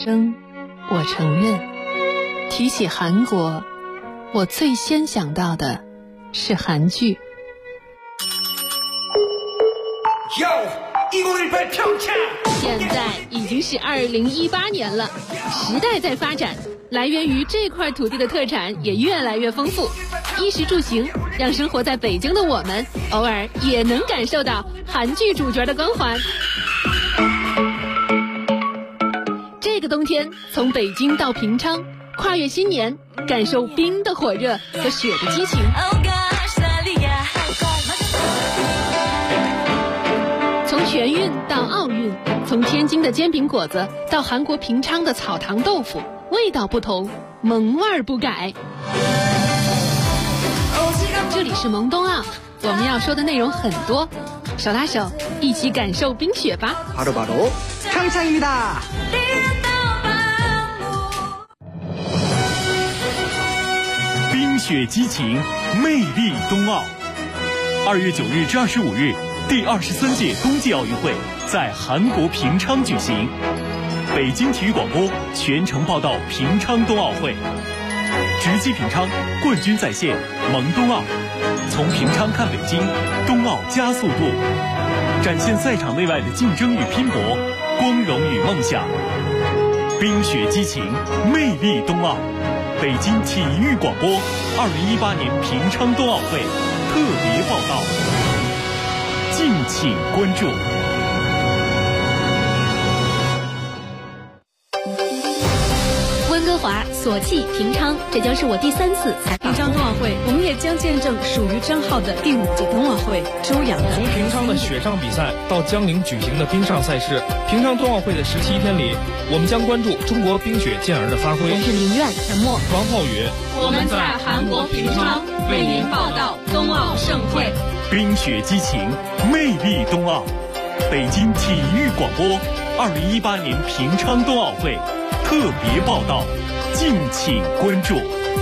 争，我承认。提起韩国，我最先想到的是韩剧。现在已经是2018年了，时代在发展，来源于这块土地的特产也越来越丰富。衣食住行让生活在北京的我们偶尔也能感受到韩剧主角的光环。这个冬天从北京到平昌，跨越新年，感受冰的火热和雪的激情。从全运到奥运，从天津的煎饼果子到韩国平昌的草堂豆腐，味道不同，萌味不改。这里是萌冬奥，我们要说的内容很多，手拉手一起感受冰雪吧。 바로바로 평창입니다。 冰雪激情，魅力冬奥。2月9日至25日，第23届冬季奥运会在韩国平昌举行。北京体育广播全程报道平昌冬奥会，直击平昌，冠军在线，萌冬奥。从平昌看北京，冬奥加速度，展现赛场内外的竞争与拼搏，光荣与梦想。冰雪激情，魅力冬奥。北京体育广播2018年平昌冬奥会特别报道，敬请关注。 温哥华、索契、平昌，这将是我第3次采访平昌冬奥会，我们也将见证属于张浩的第5届冬奥会。周洋的从平昌的雪上比赛到江陵举行的冰上赛事，平昌冬奥会的17天里，我们将关注中国冰雪健儿的发挥。 我是林苑、陈默、 王浩宇， 我们在韩国平昌为您报道冬奥盛会。 冰雪激情，魅力冬奥。北京体育广播2018年平昌冬奥会特别报道，敬请关注。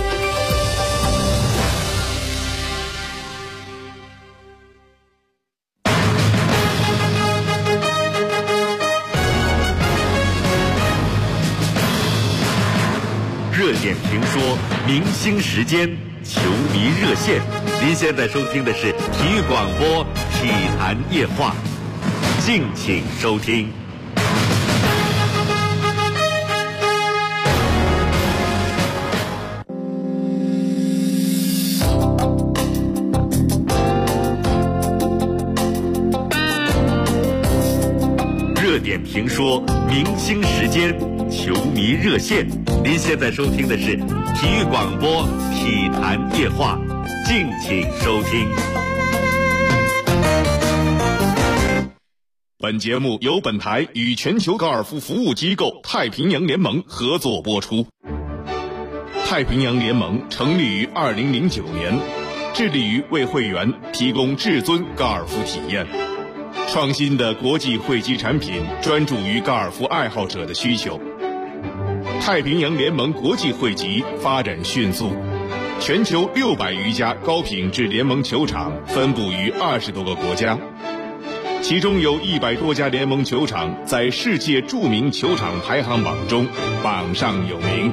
热点评说，明星时间，球迷热线。您现在收听的是体育广播体坛夜话，敬请收听。热点评说，明星时间，球迷热线。您现在收听的是体育广播体坛夜话，敬请收听。 本节目由本台与全球高尔夫服务机构太平洋联盟合作播出。太平洋联盟成立于2009年，致力于为会员提供至尊高尔夫体验。创新的国际会籍产品专注于高尔夫爱好者的需求。太平洋联盟国际会籍发展迅速，全球600余家高品质联盟球场分布于20多个国家，其中有100多家联盟球场在世界著名球场排行榜中榜上有名。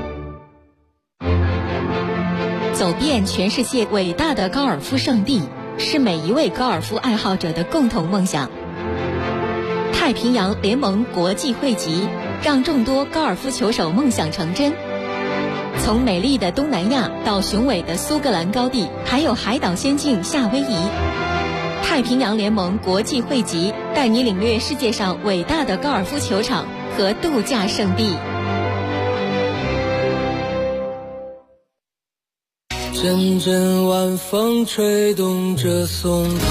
走遍全世界伟大的高尔夫圣地，是每一位高尔夫爱好者的共同梦想。太平洋联盟国际会籍，让众多高尔夫球手梦想成真。从美丽的东南亚到雄伟的苏格兰高地，还有海岛仙境夏威夷，太平洋联盟国际会籍带你领略世界上伟大的高尔夫球场和度假胜地。 阵阵晚风吹动着松涛。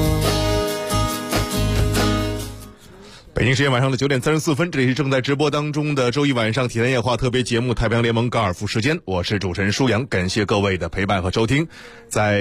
北京时间晚上的9点34分，这里是正在直播当中的周一晚上体坛夜话特别节目《太平洋联盟高尔夫时间》，我是主持人舒阳，感谢各位的陪伴和收听。在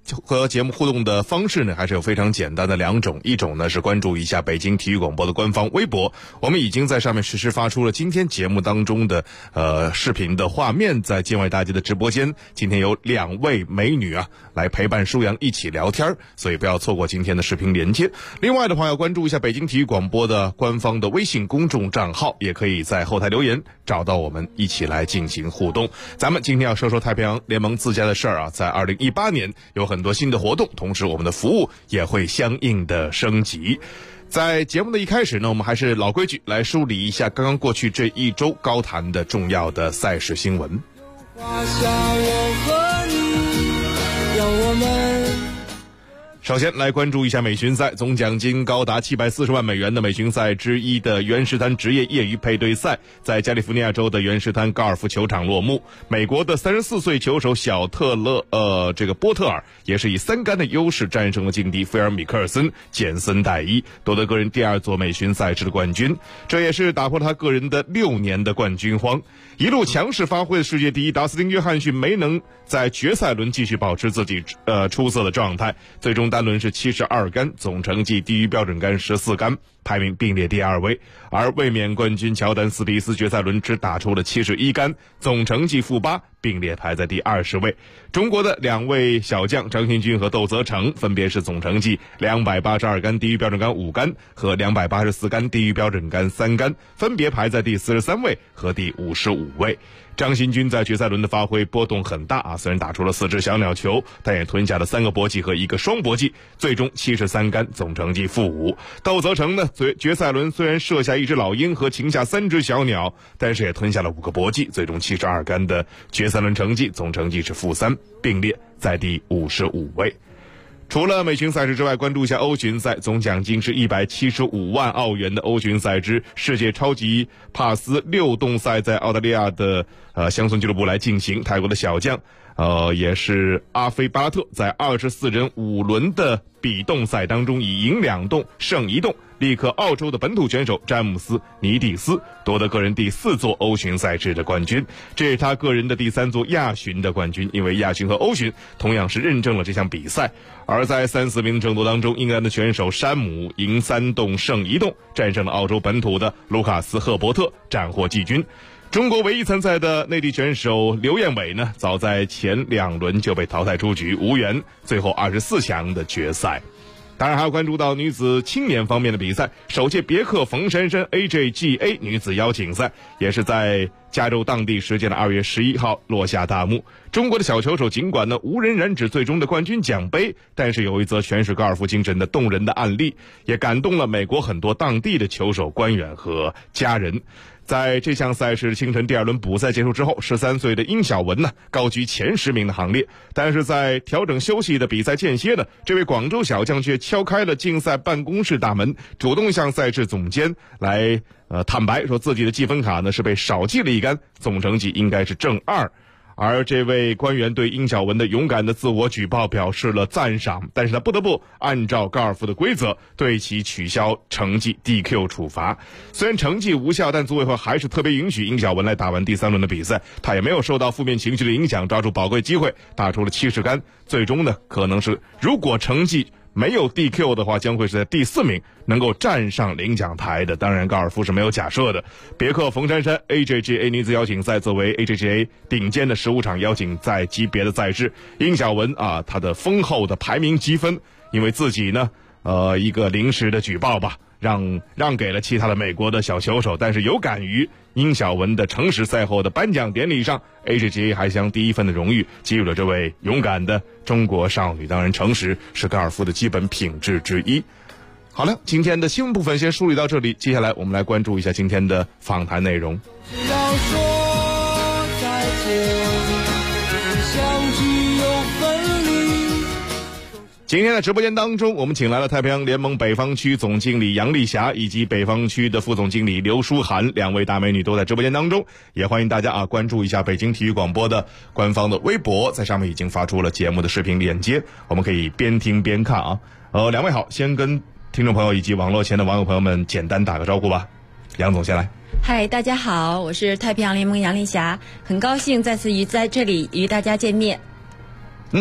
和节目互动的方式呢，还是有非常简单的2种，一种呢是关注一下北京体育广播的官方微博，我们已经在上面实时发出了今天节目当中的视频的画面，在境外大街的直播间，今天有2位美女来陪伴舒阳一起聊天，所以不要错过今天的视频连接。另外的话，要关注一下北京体育广播的官方的微信公众账号，也可以在后台留言找到我们，一起来进行互动。咱们今天要说说太平洋联盟自家的事儿在2018年有很多新的活动，同时我们的服务也会相应的升级。在节目的一开始呢，我们还是老规矩，来梳理一下刚刚过去这一周高坛的重要的赛事新闻。 画下我和你，让我们首先来关注一下美巡赛，总奖金高达740万美元的美巡赛之一的原石滩职业业余配对赛，在加利福尼亚州的原石滩高尔夫球场落幕。美国的34岁球手小特勒波特尔也是以3杆的优势战胜了劲敌菲尔米克尔森，简森戴伊，夺得个人第2座美巡赛制的冠军，这也是打破了他个人的6年的冠军荒。一路强势发挥的世界第一达斯汀约翰逊没能在决赛轮继续保持自己出色的状态，最终单轮是72杆，总成绩低于标准杆14杆，排名并列第2位。而卫冕冠军乔丹斯皮斯决赛轮只打出了71杆，总成绩负8，并列排在第20位。中国的2位小将张新军和窦泽成分别是总成绩282杆低于标准杆5杆和284杆低于标准杆3杆，分别排在第43位和第55位。张新军在决赛轮的发挥波动很大虽然打出了4支小鸟球，但也吞下了3个搏击和1个双搏击，最终73杆，总成绩负5。窦泽成呢，决赛轮虽然射下1只老鹰和擒下3只小鸟，但是也吞下了5个搏击，最终72杆的决赛轮成绩，总成绩是负3，并列在第55位。除了美巡赛事之外，关注一下欧巡赛，总奖金是175万澳元的欧巡赛之世界超级帕斯6洞赛在澳大利亚的乡村俱乐部来进行。泰国的小将也是阿菲巴拉特在24人5轮的比洞赛当中以赢2洞胜1洞，力克澳洲的本土选手詹姆斯尼蒂斯，夺得个人第4座欧巡赛制的冠军，这是他个人的第3座亚巡的冠军，因为亚巡和欧巡同样是认证了这项比赛。而在3-4名争夺当中，英格兰的选手山姆赢3洞胜1洞，战胜了澳洲本土的卢卡斯赫伯特，斩获季军。中国唯一参赛的内地选手刘彦伟呢，早在前2轮就被淘汰出局，无缘最后24强的决赛。当然还要关注到女子青年方面的比赛，首届别克冯珊珊 AJGA 女子邀请赛也是在加州当地时间的2月11号落下大幕。中国的小球手尽管呢无人染指最终的冠军奖杯，但是有一则诠释高尔夫精神的动人的案例，也感动了美国很多当地的球手官员和家人。在这项赛事清晨第2轮补赛结束之后，13岁的殷晓文呢高居前10名的行列，但是在调整休息的比赛间歇呢，这位广州小将却敲开了竞赛办公室大门，主动向赛事总监来坦白说自己的积分卡呢是被少记了1杆，总成绩应该是正2。而这位官员对殷晓文的勇敢的自我举报表示了赞赏，但是他不得不按照高尔夫的规则对其取消成绩 DQ 处罚。虽然成绩无效，但组委会还是特别允许殷晓文来打完第3轮的比赛，他也没有受到负面情绪的影响，抓住宝贵机会打出了70杆，最终呢可能是如果成绩没有 DQ 的话，将会是在第4名能够站上领奖台的。当然高尔夫是没有假设的。别克冯珊珊 AJGA 女子邀请赛作为 AJGA 顶尖的15场邀请赛级别的赛事，殷晓文他的丰厚的排名积分，因为自己呢一个临时的举报吧，让给了其他的美国的小球手，但是有感于殷晓文的诚实，赛后的颁奖典礼上 AJGA 还将第1份的荣誉给予了这位勇敢的中国少女。当然诚实是高尔夫的基本品质之一。好了，今天的新闻部分先梳理到这里，接下来我们来关注一下今天的访谈内容。 只要说再见，相聚又分离。 今天的直播间当中，我们请来了太平洋联盟北方区总经理杨丽霞以及北方区的副总经理刘淑涵，2位大美女都在直播间当中，也欢迎大家关注一下北京体育广播的官方的微博，在上面已经发出了节目的视频链接，我们可以边听边看2位好，先跟听众朋友以及网络前的网友朋友们简单打个招呼吧。杨总先来。 嗨，大家好，我是太平洋联盟杨丽霞，很高兴再次在这里与大家见面。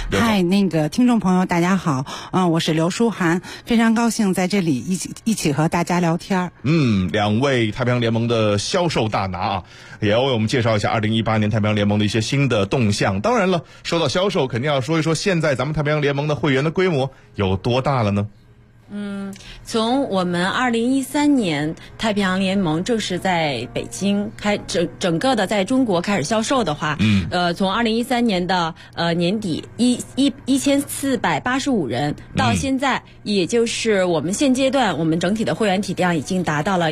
嗨，那个听众朋友大家好，我是刘书涵，非常高兴在这里一起和大家聊天。 两位太平洋联盟的销售大拿啊，也要为我们介绍一下2018年太平洋联盟的一些新的动向。当然了，说到销售，肯定要说一说现在咱们太平洋联盟的会员的规模有多大了呢？ 从我们2013年太平洋联盟正式在北京整个的在中国开始销售的话，从2013年的年底1485人到现在，也就是我们现阶段我们整体的会员体量已经达到了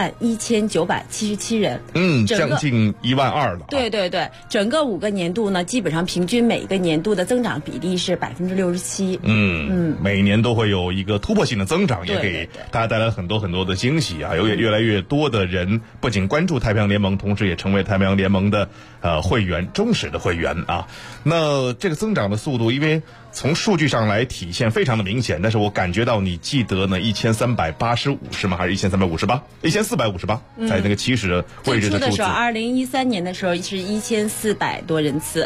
11977人， 将近12000了。 对对对，整个5个年度呢，基本上平均每一个年度的增长比例是67%。 每年都会有一个突破性的增长，也给大家带来很多很多的惊喜啊！有越来越多的人不仅关注太平洋联盟，同时也成为太平洋联盟的会员，忠实的会员啊。那这个增长的速度，因为从数据上来体现非常的明显，但是我感觉到你记得呢1385是吗？还是1358？1458，在那个起始的位置的数字。最初的时候，2013年的时候是1400多人次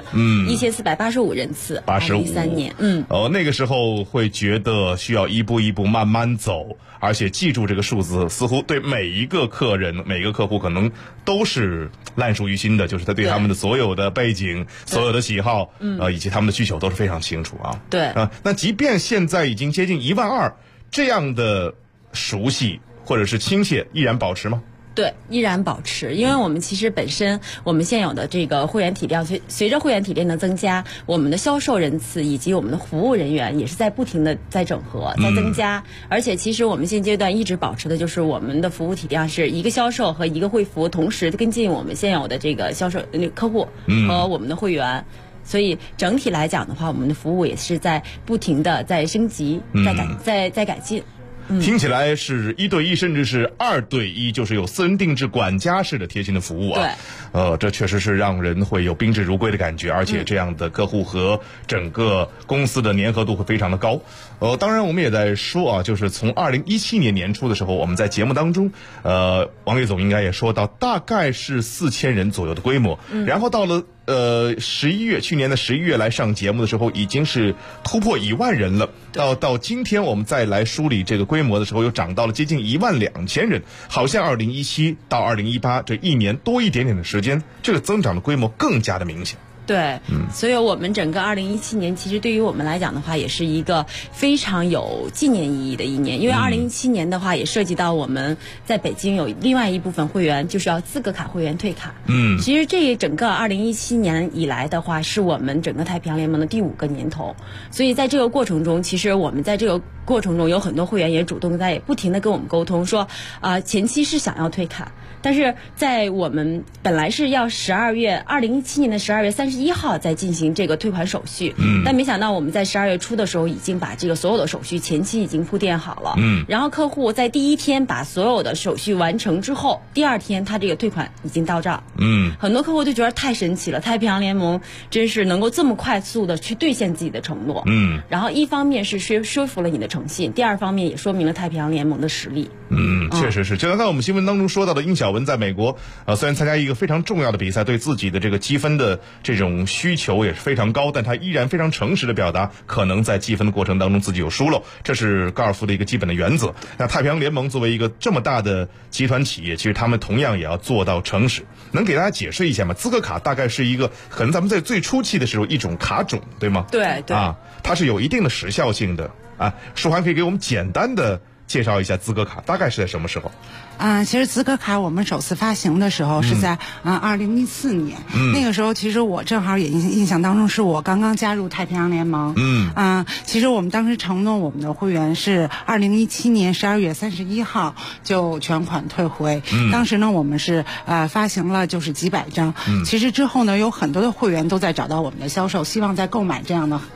，1485人次。2013年， 那个时候会觉得需要一步一步慢慢走，而且记住这个数字，似乎对每一个客人、每个客户可能都是烂熟于心的，就是他对他们的所有的背景、所有的喜好，以及他们的需求都是非常清楚啊。 对那即便现在已经接近12000，这样的熟悉或者是亲切依然保持吗？ 对，依然保持，因为我们其实本身我们现有的这个会员体量，随着会员体量的增加，我们的销售人次以及我们的服务人员也是在不停的在整合、在增加，而且其实我们现阶段一直保持的就是我们的服务体量是一个销售和一个会服同时跟进我们现有的这个销售客户和我们的会员。所以整体来讲的话，我们的服务也是在不停的在升级、在改进。 听起来是1对1，甚至是2对1，就是有私人定制管家式的贴心的服务啊。 对， 这确实是让人会有宾至如归的感觉，而且这样的客户和整个公司的粘合度会非常的高。当然我们也在说啊，就是从2017年年初的时候，我们在节目当中，王岳总应该也说到，大概是4000人左右的规模，然后到了去年的11月来上节目的时候，已经是突破10000人了。到今天我们再来梳理这个规模的时候，又涨到了接近12000人。好像2017到2018这一年多一点点的时间，这个增长的规模更加的明显。 对，所以我们整个2017年其实对于我们来讲的话，也是一个非常有纪念意义的一年，因为2017年的话也涉及到我们在北京有另外一部分会员就是要资格卡会员退卡。其实这整个2017年以来的话，是我们整个太平洋联盟的第5个年头，所以在这个过程中，其实我们在这个过程中有很多会员也主动在不停的跟我们沟通说，前期是想要退卡，但是在我们本来是要2017年的12月31号再进行这个退款手续，但没想到我们在12月初的时候已经把这个所有的手续前期已经铺垫好了，然后客户在第1天把所有的手续完成之后，第2天他这个退款已经到账，很多客户就觉得太神奇了，太平洋联盟真是能够这么快速的去兑现自己的承诺，然后一方面是说服了你的诚信，第2方面也说明了太平洋联盟的实力。 确实是。就刚才我们新闻当中说到的，殷晓文在美国虽然参加一个非常重要的比赛，对自己的这个积分的这种需求也是非常高，但他依然非常诚实的表达，可能在积分的过程当中自己有疏漏，这是高尔夫的一个基本的原则。那太平洋联盟作为一个这么大的集团企业，其实他们同样也要做到诚实。能给大家解释一下吗？资格卡大概是一个可能咱们在最初期的时候一种卡种，对吗？ 对对它是有一定的时效性的啊。舒涵可以给我们简单的介绍一下资格卡大概是在什么时候？ 其实资格卡我们首次发行的时候是在2014年，那个时候其实我正好也印象当中是我刚刚加入太平洋联盟，其实我们当时承诺我们的会员是2017年12月31号就全款退回，当时呢我们是发行了就是几百张，其实之后呢有很多的会员都在找到我们的销售，希望在购买这样的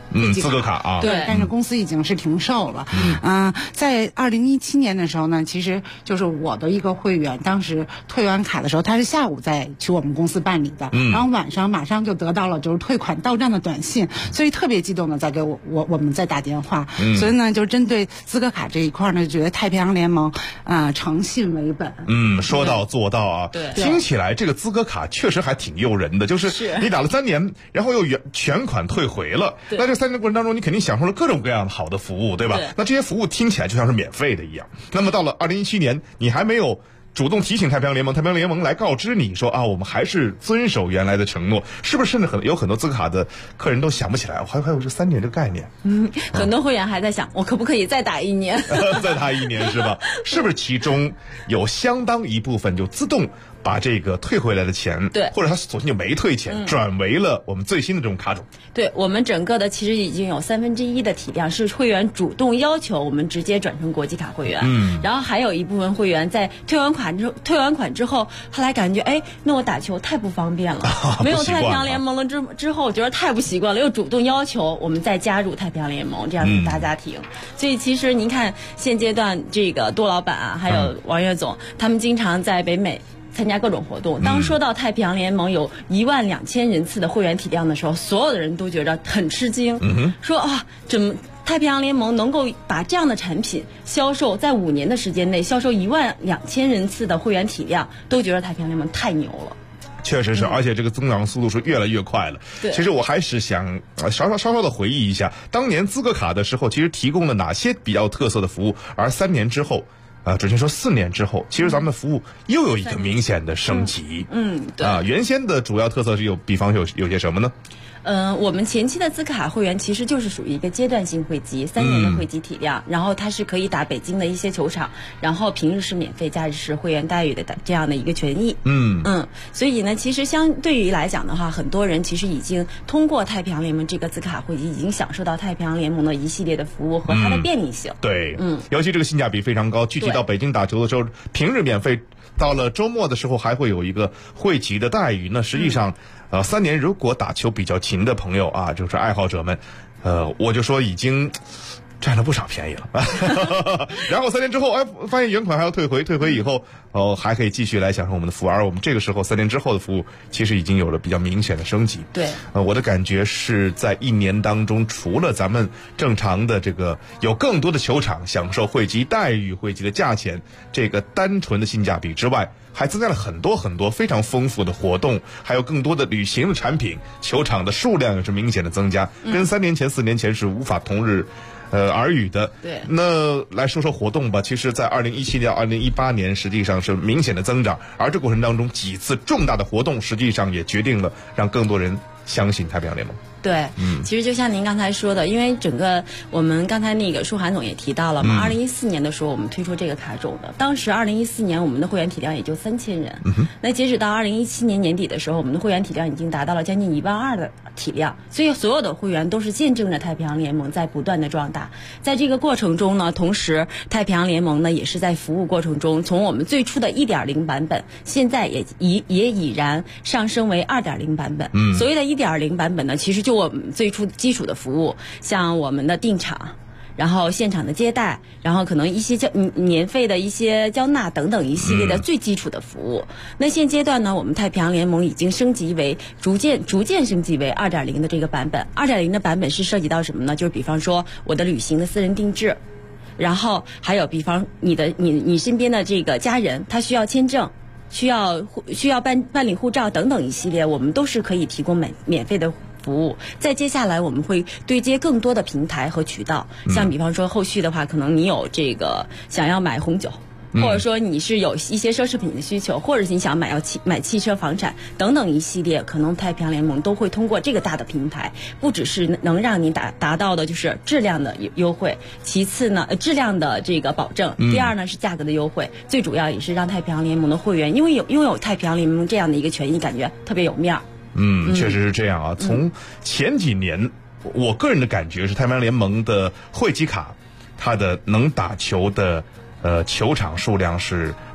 资格卡啊， 对，但是公司已经是停售了。在2017年的时候呢，其实就是我的一个会员，当时退完卡的时候，他是下午在去我们公司办理的，然后晚上马上就得到了就是退款到账的短信，所以特别激动的在给我们在打电话。所以呢，就针对资格卡这一块呢，就觉得太平洋联盟诚信为本。 说到做到啊。 对， 听起来这个资格卡确实还挺诱人的，就是你打了3年，然后又全款退回了，那这3年过程当中，你肯定享受了各种各样的好的服务，对吧？ 对， 那这些服务听起来就像是免费的一样。那么到了2017年，你还没有主动提醒太平洋联盟，太平洋联盟来告知你说我们还是遵守原来的承诺，是不是？甚至有很多资格卡的客人都想不起来，还有这3年这个概念。 很多会员还在想，我可不可以再打1年？ 再打1年是吧？是不是其中有相当一部分就自动把这个退回来的钱， 对， 或者他索性就没退钱，转为了我们最新的这种卡种。 对，我们整个的其实已经有1/3的体量是会员主动要求我们直接转成国际卡会员，然后还有一部分会员在退完款之后，后来感觉那我打球太不方便了，没有太平洋联盟了之后，我觉得太不习惯了，又主动要求我们再加入太平洋联盟这样的大家庭。所以其实您看现阶段这个杜老板还有王岳总，他们经常在北美参加各种活动。当说到太平洋联盟有12000人次的会员体量的时候，所有的人都觉得很吃惊，说怎么太平洋联盟能够把这样的产品销售在5年的时间内销售12000人次的会员体量，都觉得太平洋联盟太牛了。 确实是，而且这个增长速度是越来越快了。 对， 其实我还是想稍稍的回忆一下，当年资格卡的时候，其实提供了哪些比较特色的服务，而3年之后。准确说4年之后，其实咱们的服务又有一个明显的升级。 对原先的主要特色是比方有些什么呢？ 我们前期的资格卡会员其实就是属于一个阶段性会籍，3年的会籍体量，然后它是可以打北京的一些球场，然后平日是免费，假日是会员待遇的这样的一个权益。所以呢，其实相对于来讲的话，很多人其实已经通过太平洋联盟这个资格卡会籍，已经享受到太平洋联盟的一系列的服务和它的便利性。 对，尤其这个性价比非常高，具体到北京打球的时候，平日免费，到了周末的时候还会有一个会籍的待遇。那实际上3年如果打球比较勤的朋友就是爱好者们，我就说已经占了不少便宜了。然后3年之后，发现原款还要退回以后，还可以继续来享受我们的服务。而我们这个时候3年之后的服务，其实已经有了比较明显的升级。 对， 我的感觉是在1年当中，除了咱们正常的这个有更多的球场享受会籍待遇、会籍的价钱，这个单纯的性价比之外，还增加了很多很多非常丰富的活动，还有更多的旅行的产品，球场的数量也是明显的增加，跟3年前、4年前是无法同日而语的。 对， 那来说说活动吧。其实在2017年、2018年实际上是明显的增长，而这过程当中几次重大的活动，实际上也决定了让更多人相信太平洋联盟。 对，其实就像您刚才说的，因为整个我们刚才那个舒涵总也提到了嘛，2014年的时候我们推出这个卡种的，当时2014年我们的会员体量也就3000人，那截止到2017年年底的时候，我们的会员体量已经达到了将近12000的体量，所以所有的会员都是见证着太平洋联盟在不断的壮大。在这个过程中呢，同时太平洋联盟呢也是在服务过程中，从我们最初的1.0版本，现在也已然上升为2.0版本。所谓的1.0版本呢，其实就我们最初基础的服务，像我们的订场，然后现场的接待，然后可能一些年费的一些交纳等等一系列的最基础的服务。那现阶段呢，我们太平洋联盟已经升级为逐渐升级为2.0的这个版本。2.0的版本是涉及到什么呢？就是比方说我的旅行的私人定制，然后还有比方你身边的这个家人，他需要签证，需要办理护照等等一系列，我们都是可以提供免费的服务。再接下来我们会对接更多的平台和渠道，像比方说后续的话，可能你有这个想要买红酒，或者说你是有一些奢侈品的需求，或者是你想买汽车、房产等等一系列，可能太平洋联盟都会通过这个大的平台，不只是能让你达到的就是质量的优惠，其次呢质量的这个保证，第二呢是价格的优惠，最主要也是让太平洋联盟的会员因为拥有太平洋联盟这样的一个权益，感觉特别有面儿。 确实是这样啊。从前几年，我个人的感觉是太平洋联盟的会籍卡，它的能打球的球场数量是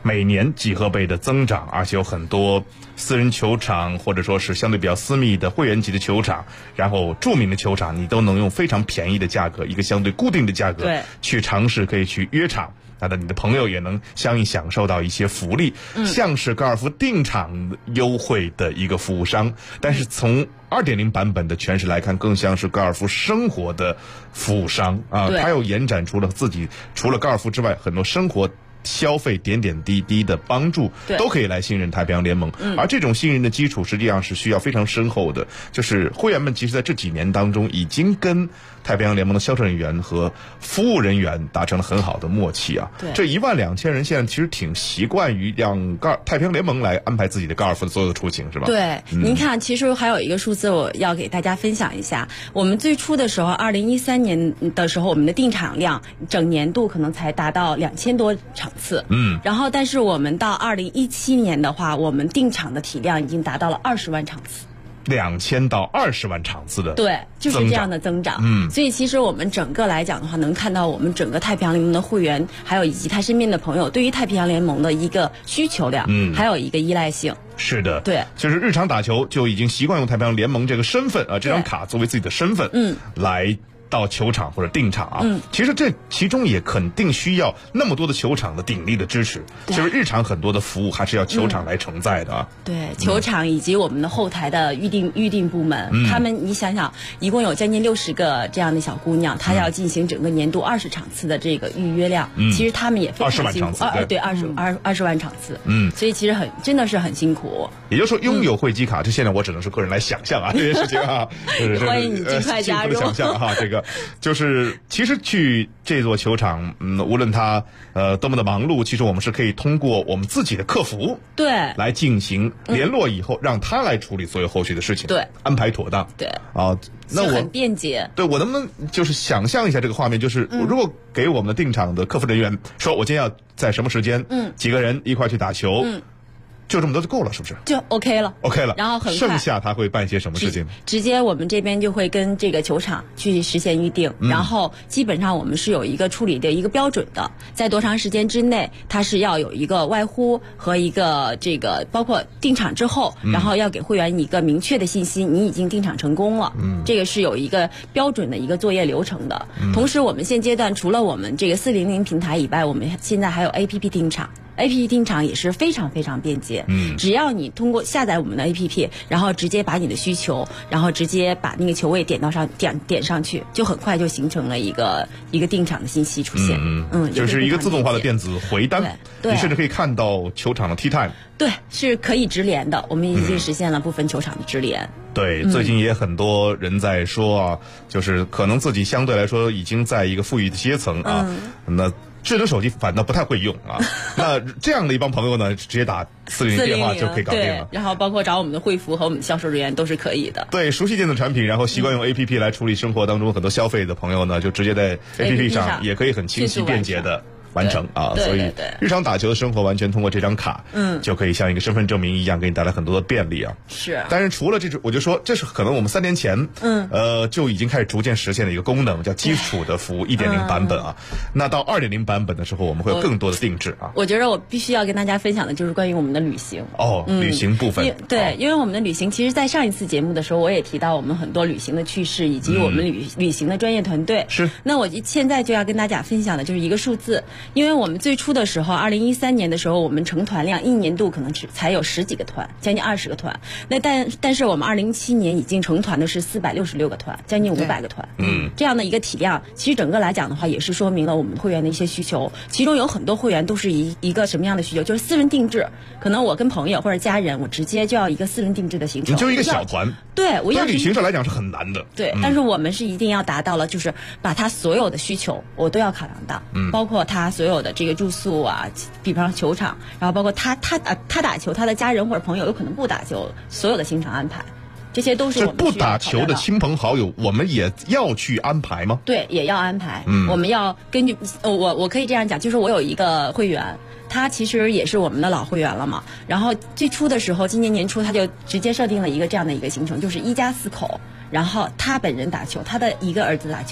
每年几何倍的增长，而且有很多私人球场或者说是相对比较私密的会员级的球场，然后著名的球场，你都能用非常便宜的价格，一个相对固定的价格去尝试，可以去约场。那你的朋友也能相应享受到一些福利，像是高尔夫定场优惠的一个服务商，但是从2.0 版本的诠释来看，更像是高尔夫生活的服务商啊，它又延展出了自己除了高尔夫之外很多生活消费点点滴滴的帮助，都可以来信任太平洋联盟。而这种信任的基础实际上是需要非常深厚的，就是会员们其实在这几年当中已经跟太平洋联盟的销售人员和服务人员达成了很好的默契啊。这12000人现在其实挺习惯于让太平洋联盟来安排自己的高尔夫的所有的出行，是吧？ 对，您看，其实还有一个数字我要给大家分享一下。我们最初的时候，2013年的时候，我们的订场量整年度可能才达到2000多场次。然后但是我们到2017年的话，我们订场的体量已经达到了20万场次。 2000到20万场次的， 对，就是这样的增长。所以其实我们整个来讲的话，能看到我们整个太平洋联盟的会员，还有以及他身边的朋友，对于太平洋联盟的一个需求量，还有一个依赖性。 是的， 对， 就是日常打球就已经习惯用太平洋联盟这个身份啊，这张卡作为自己的身份，来到球场或者订场啊，其实这其中也肯定需要那么多的球场的鼎力的支持。其实日常很多的服务还是要球场来承载的啊。 对，球场以及我们的后台的预定部门，他们你想想，一共有将近60个这样的小姑娘，她要进行整个年度20场次的这个预约量，其实他们也非常辛苦。对，20万场次。所以其实真的是很辛苦。 也就是说，拥有会籍卡，这现在我只能是个人来想象啊，这件事情啊， 欢迎你尽快加入。 想象哈，这个。就是其实去这座球场，无论它多么的忙碌，其实我们是可以通过我们自己的客服来进行联络，以后让他来处理所有后续的事情，安排妥当。那我很便捷。 对，我能不能就是想象一下这个画面，就是如果给我们的订场的客服人员说，我今天要在什么时间，几个人一块去打球，就这么多就够了，是不是？ 就 OK 了。然后很快剩下他会办一些什么事情？ 直接我们这边就会跟这个球场去实现预定，然后基本上我们是有一个处理的一个标准的，在多长时间之内，它是要有一个外呼和一个这个包括订场之后，然后要给会员一个明确的信息，你已经订场成功了。这个是有一个标准的一个作业流程的。同时，我们现阶段除了我们这个400平台以外，我们现在还有 APP 订场。APP 订场也是非常非常便捷，只要你通过下载我们的 APP， 然后直接把你的需求，然后直接把那个球位点上去，就很快就形成了一个订场的信息出现。 就是一个自动化的电子回单，你甚至可以看到球场的 Tee Time。 对，是可以直连的，我们已经实现了部分球场的直连。 对，最近也很多人在说啊，就是可能自己相对来说已经在一个富裕的阶层啊，那智能手机反倒不太会用啊，那这样的一帮朋友呢，直接打400电话就可以搞定了。 然后包括找我们的会服和我们的销售人员都是可以的。 对，熟悉电子产品，然后习惯用 APP 来处理生活当中很多消费的朋友呢，就直接在 APP 上也可以很清晰便捷的完成啊，所以日常打球的生活完全通过这张卡，就可以像一个身份证明一样，给你带来很多的便利啊。 是。 但是除了这种，我就说这是可能我们3年前，就已经开始逐渐实现的一个功能，叫基础的服务1.0版本啊。那到2.0版本的时候，我们会有更多的定制啊。 我觉得我必须要跟大家分享的就是关于我们的旅行。 旅行部分。 对，因为我们的旅行，其实在上一次节目的时候，我也提到我们很多旅行的趣事，以及我们旅行的专业团队。 是。 那我现在就要跟大家分享的就是一个数字，因为我们最初的时候，2013年的时候，我们成团量一年度可能才有10几个团，将近20个团。那但是我们2017年已经成团的是466个团，将近500个团。这样的一个体量，其实整个来讲的话，也是说明了我们会员的一些需求。其中有很多会员都是一个什么样的需求，就是私人定制。可能我跟朋友或者家人，我直接就要一个私人定制的行程。 你就一个小团。 对，我要对旅行社来讲是很难的。 对，但是我们是一定要达到了，就是把他所有的需求我都要考量到，包括他所有的这个住宿啊，比方说球场，然后包括他打球，他的家人或者朋友有可能不打球，所有的行程安排，这些都是我们不打球的亲朋好友，我们也要去安排吗？ 对，也要安排。我们要根据我可以这样讲，就是我有一个会员。他其实也是我们的老会员了嘛，然后最初的时候，今年年初他就直接设定了一个这样的一个行程，就是1家4口，然后他本人打球，他的一个儿子打球，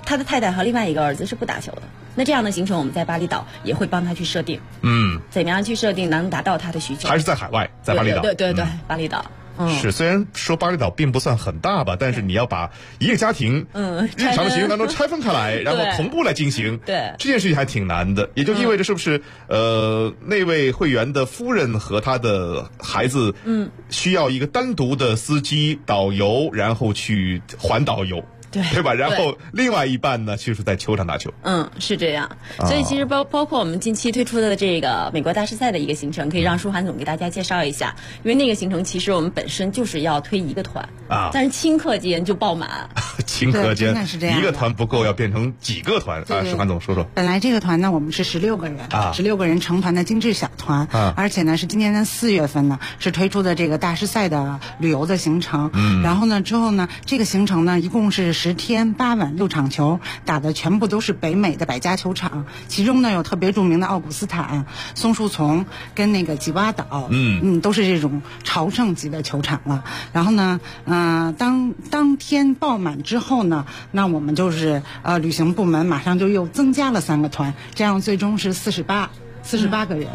他的太太和另外一个儿子是不打球的。那这样的行程我们在巴厘岛也会帮他去设定，怎么样去设定能达到他的需求？ 还是在海外，在巴厘岛？ 对，巴厘岛。 是，虽然说巴厘岛并不算很大吧，但是你要把一个家庭日常的行程当中拆分开来，然后同步来进行， 对这件事情还挺难的。也就意味着是不是那位会员的夫人和他的孩子，需要一个单独的司机导游，然后去环岛游。对吧？然后另外一半呢，就是在球场打球。 是这样。所以其实包括我们近期推出的这个美国大师赛的一个行程，可以让舒涵总给大家介绍一下。因为那个行程其实我们本身就是要推一个团但是顷刻间就爆满。 顷刻间一个团不够，要变成几个团啊！舒涵总说说。 本来这个团呢，我们是16个人，16个人成团的精致小团而且呢是今年的4月份呢是推出的这个大师赛的旅游的行程。然后呢之后呢，这个行程呢一共是10天8晚6场球，打的全部都是北美的百家球场，其中呢有特别著名的奥古斯坦、松树丛跟那个吉洼岛，都是这种朝圣级的球场了。然后呢，当天爆满之后呢，那我们就是旅行部门马上就又增加了3个团，这样最终是48个人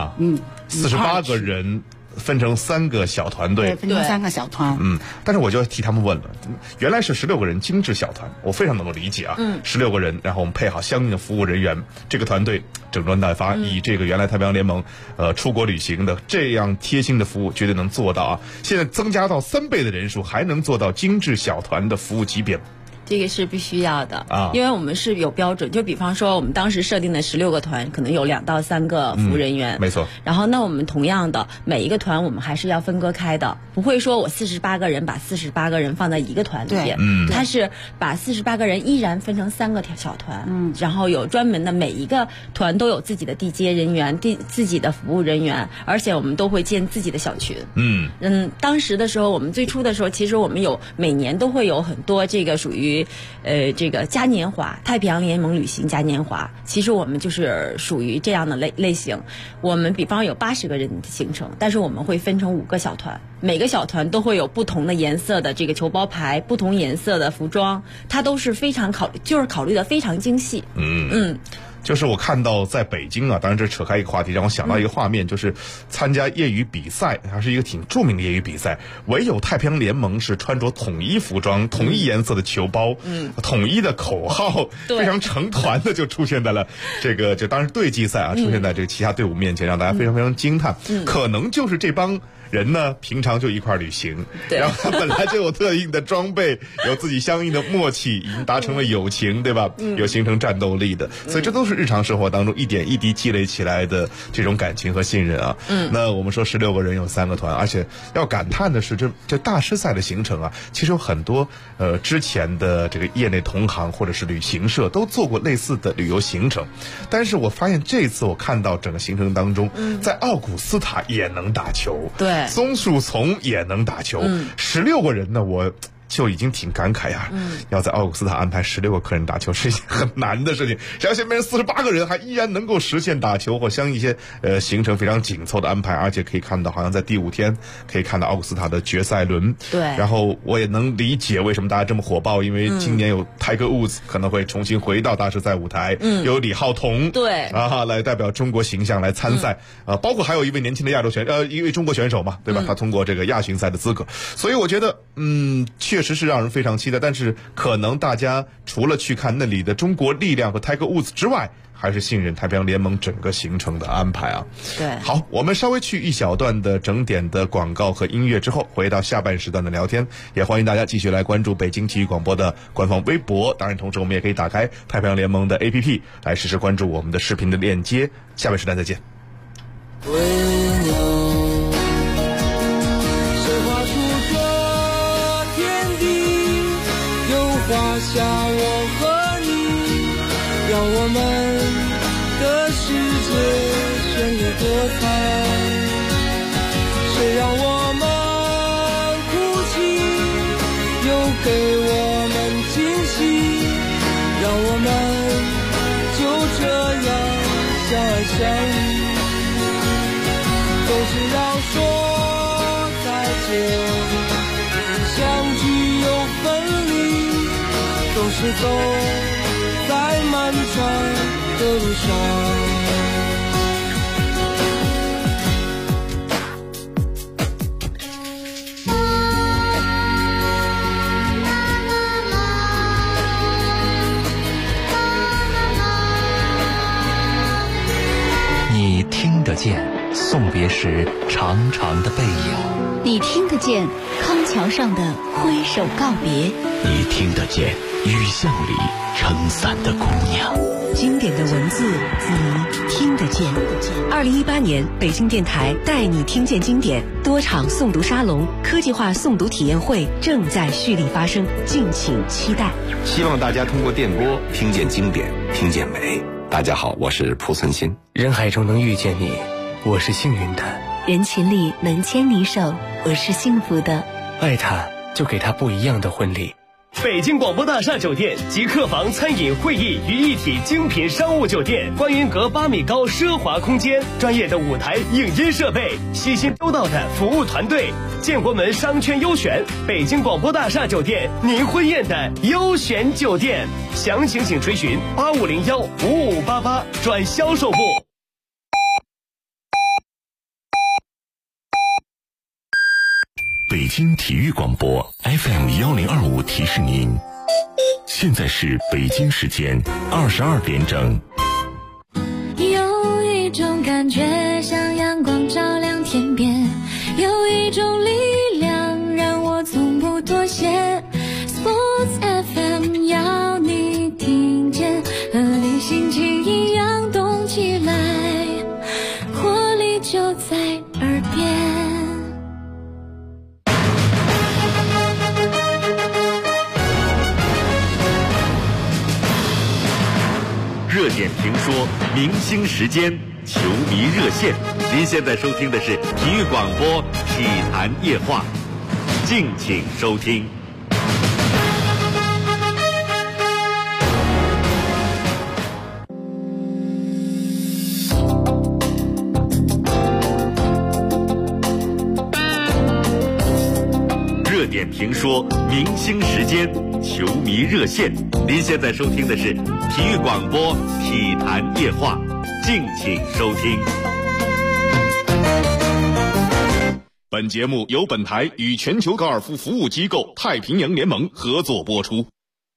48个人。分成3个小团队， 分成3个小团。 但是我就替他们问了，原来是16个人精致小团，我非常能够理解啊。16个人，然后我们配好相应的服务人员，这个团队整装待发，以这个原来太平洋联盟出国旅行的这样贴心的服务，绝对能做到啊。现在增加到3倍的人数，还能做到精致小团的服务级别。 这个是必须要的因为我们是有标准，就比方说我们当时设定的16个团，可能有2到3个服务人员， 没错。 然后那我们同样的每一个团我们还是要分割开的，不会说我48个人把48个人放在一个团里边，他是把48个人依然分成3个小团，然后有专门的每一个团都有自己的地接人员、自己的服务人员，而且我们都会建自己的小群。当时的时候，我们最初的时候，其实我们每年都会有很多这个属于这个嘉年华，太平洋联盟旅行嘉年华，其实我们就是属于这样的类型。我们比方有80个人的行程，但是我们会分成5个小团，每个小团都会有不同的颜色的这个球包牌，不同颜色的服装，它都是非常考虑的非常精细。 就是我看到在北京啊，当然这扯开一个话题，让我想到一个画面，就是参加业余比赛，它是一个挺著名的业余比赛，唯有太平洋联盟是穿着统一服装、统一颜色的球包、统一的口号，非常成团的就出现在了这个就当时对季赛啊，出现在这个其他队伍面前，让大家非常非常惊叹。可能就是这帮人呢，平常就一块旅行，然后他本来就有特定的装备，有自己相应的默契，已经达成了友情，对吧？有形成战斗力的，所以这都是日常生活当中一点一滴积累起来的这种感情和信任啊。那我们说16个人有3个团，而且要感叹的是，这大师赛的行程啊，其实有很多之前的这个业内同行或者是旅行社都做过类似的旅游行程，但是我发现这次我看到整个行程当中，在奥古斯塔也能打球， 对。 松树丛也能打球，16个人呢，我就已经挺感慨呀。要在奥古斯塔安排16个客人打球是一件很难的事情，然后下面48个人还依然能够实现打球或相应一些行程非常紧凑的安排，而且可以看到好像在第5天可以看到奥古斯塔的决赛轮。 对， 然后我也能理解为什么大家这么火爆，因为今年有Tiger Woods可能会重新回到大师赛舞台，有李浩彤对来代表中国形象来参赛包括还有一位年轻的一位中国选手嘛，对吧？他通过这个亚巡赛的资格，所以我觉得确实是让人非常期待，但是可能大家除了去看那里的中国力量和 Tiger Woods 之外，还是信任太平洋联盟整个行程的安排啊。 对， 好，我们稍微去一小段的整点的广告和音乐之后，回到下半时段的聊天，也欢迎大家继续来关注北京体育广播的官方微博，当然同时我们也可以打开太平洋联盟的 APP 来实时关注我们的视频的链接。下半时段再见。 画下我和你，让我们的世界绚丽多彩。谁让我们哭泣，又给我们惊喜，让我们就这样相爱相依。总是要说再见，相聚又分离，总是走在漫长的路上。 你听得见送别时长长的背影， 你听得见康桥上的挥手告别， 你听得见雨巷里撑伞的姑娘。 经典的文字，你听得见。2018年北京电台带你听见经典多场诵读沙龙、科技化诵读体验会正在蓄力发生，敬请期待。 希望大家通过电波听见经典，听见美。大家好，我是濮存昕。 人海中能遇见你，我是幸运的； 人群里能牵你手，我是幸福的。 爱他，就给他不一样的婚礼。 北京广播大厦酒店集客房、餐饮、会议于一体精品商务酒店，观云阁8米高奢华空间，专业的舞台影音设备，细心周到的服务团队，建国门商圈优选，北京广播大厦酒店，您婚宴的优选酒店。详情请垂询8501-5588转销售部。 北京体育广播 FM1025提示您，现在是北京时间22点整。 有一种感觉像阳光照亮天边，有一种力量让我从不妥协。Sports FM 要你听见，和你心情一样动起来，活力就在耳边。 热点评说，明星时间，球迷热线。您现在收听的是体育广播体坛夜话，敬请收听。热点评说，明星时间，球迷热线。您现在收听的是体育广播体坛夜话，敬请收听。 本节目由本台与全球高尔夫服务机构太平洋联盟合作播出。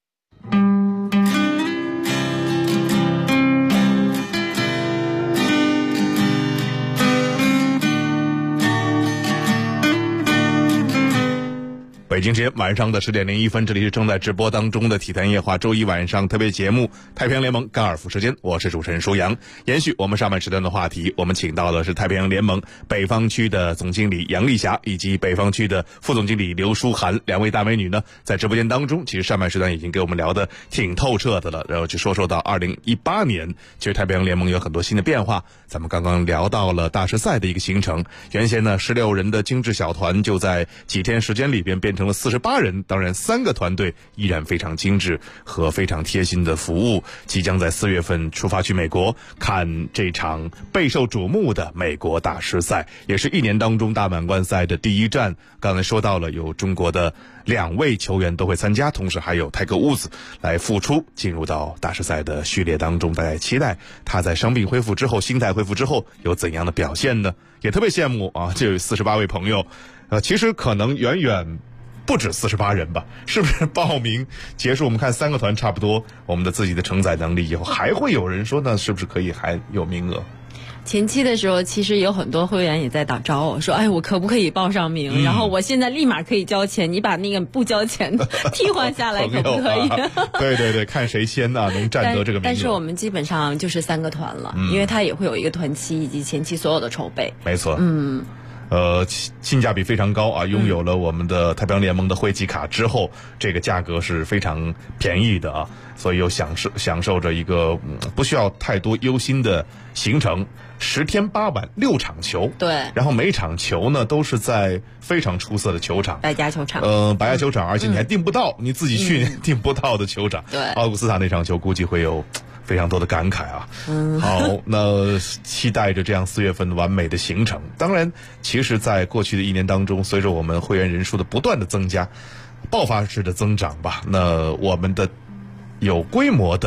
北京时间晚上的10点01分，这里是正在直播当中的体坛夜话周一晚上特别节目太平洋联盟高尔夫时间，我是主持人舒阳。延续我们上半时段的话题，我们请到的是太平洋联盟北方区的总经理杨丽霞以及北方区的副总经理刘书涵，两位大美女呢在直播间当中，其实上半时段已经给我们聊得挺透彻的了，然后就说到2018年其实太平洋联盟有很多新的变化。咱们刚刚聊到了大师赛的一个行程，原先呢16人的精致小团就在几天时间里边变成了48人，当然3个团队依然非常精致和非常贴心的服务，即将在4月份出发去美国看这场备受瞩目的美国大师赛，也是1年当中大满贯赛的第一站。刚才说到了有中国的2位球员都会参加，同时还有泰格伍兹来复出进入到大师赛的序列当中，大家期待他在伤病恢复之后、心态恢复之后有怎样的表现呢？也特别羡慕啊，这有48位朋友，其实可能远远不止48人吧，是不是？报名结束，我们看3个团差不多，我们的自己的承载能力以后还会有人说，那是不是可以还有名额？ 前期的时候，其实有很多会员也在找我说，哎，我可不可以报上名？然后我现在立马可以交钱，你把那个不交钱的替换下来，可不可以？ 对对对，看谁先啊，能占得这个名额。 但是我们基本上就是3个团了，因为它也会有一个团期以及前期所有的筹备。 没错，性价比非常高啊！拥有了我们的太平洋联盟的会籍卡之后，这个价格是非常便宜的啊，所以又享受着一个不需要太多忧心的行程，10天8晚6场球， 对， 然后每场球呢都是在非常出色的球场， 百家球场， 百家球场，而且你还订不到，你自己去订不到的球场， 对， 奥古斯塔那场球估计会有非常多的感慨啊。好，那期待着这样4月份完美的行程。当然，其实在过去的1年当中，随着我们会员人数的不断的增加，爆发式的增长吧，那我们的有规模的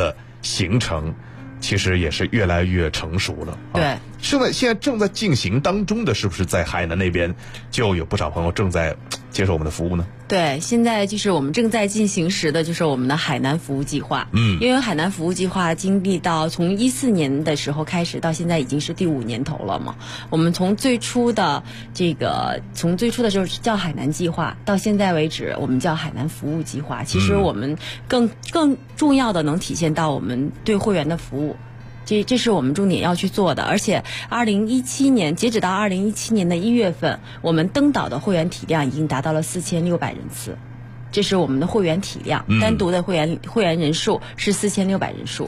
行程，其实也是越来越成熟了。 对， 现在正在进行当中的，是不是在海南那边就有不少朋友正在接受我们的服务呢？ 对，现在就是我们正在进行时的就是我们的海南服务计划。因为海南服务计划经历到从14年的时候开始到现在已经是第5年头了嘛。我们从最初的时候叫海南计划，到现在为止我们叫海南服务计划。其实我们更重要的能体现到我们对会员的服务。这是我们重点要去做的，而且截止到2017年的1月份，我们登岛的会员体量已经达到了4600人次，这是我们的会员体量，单独的会员人数是4600人数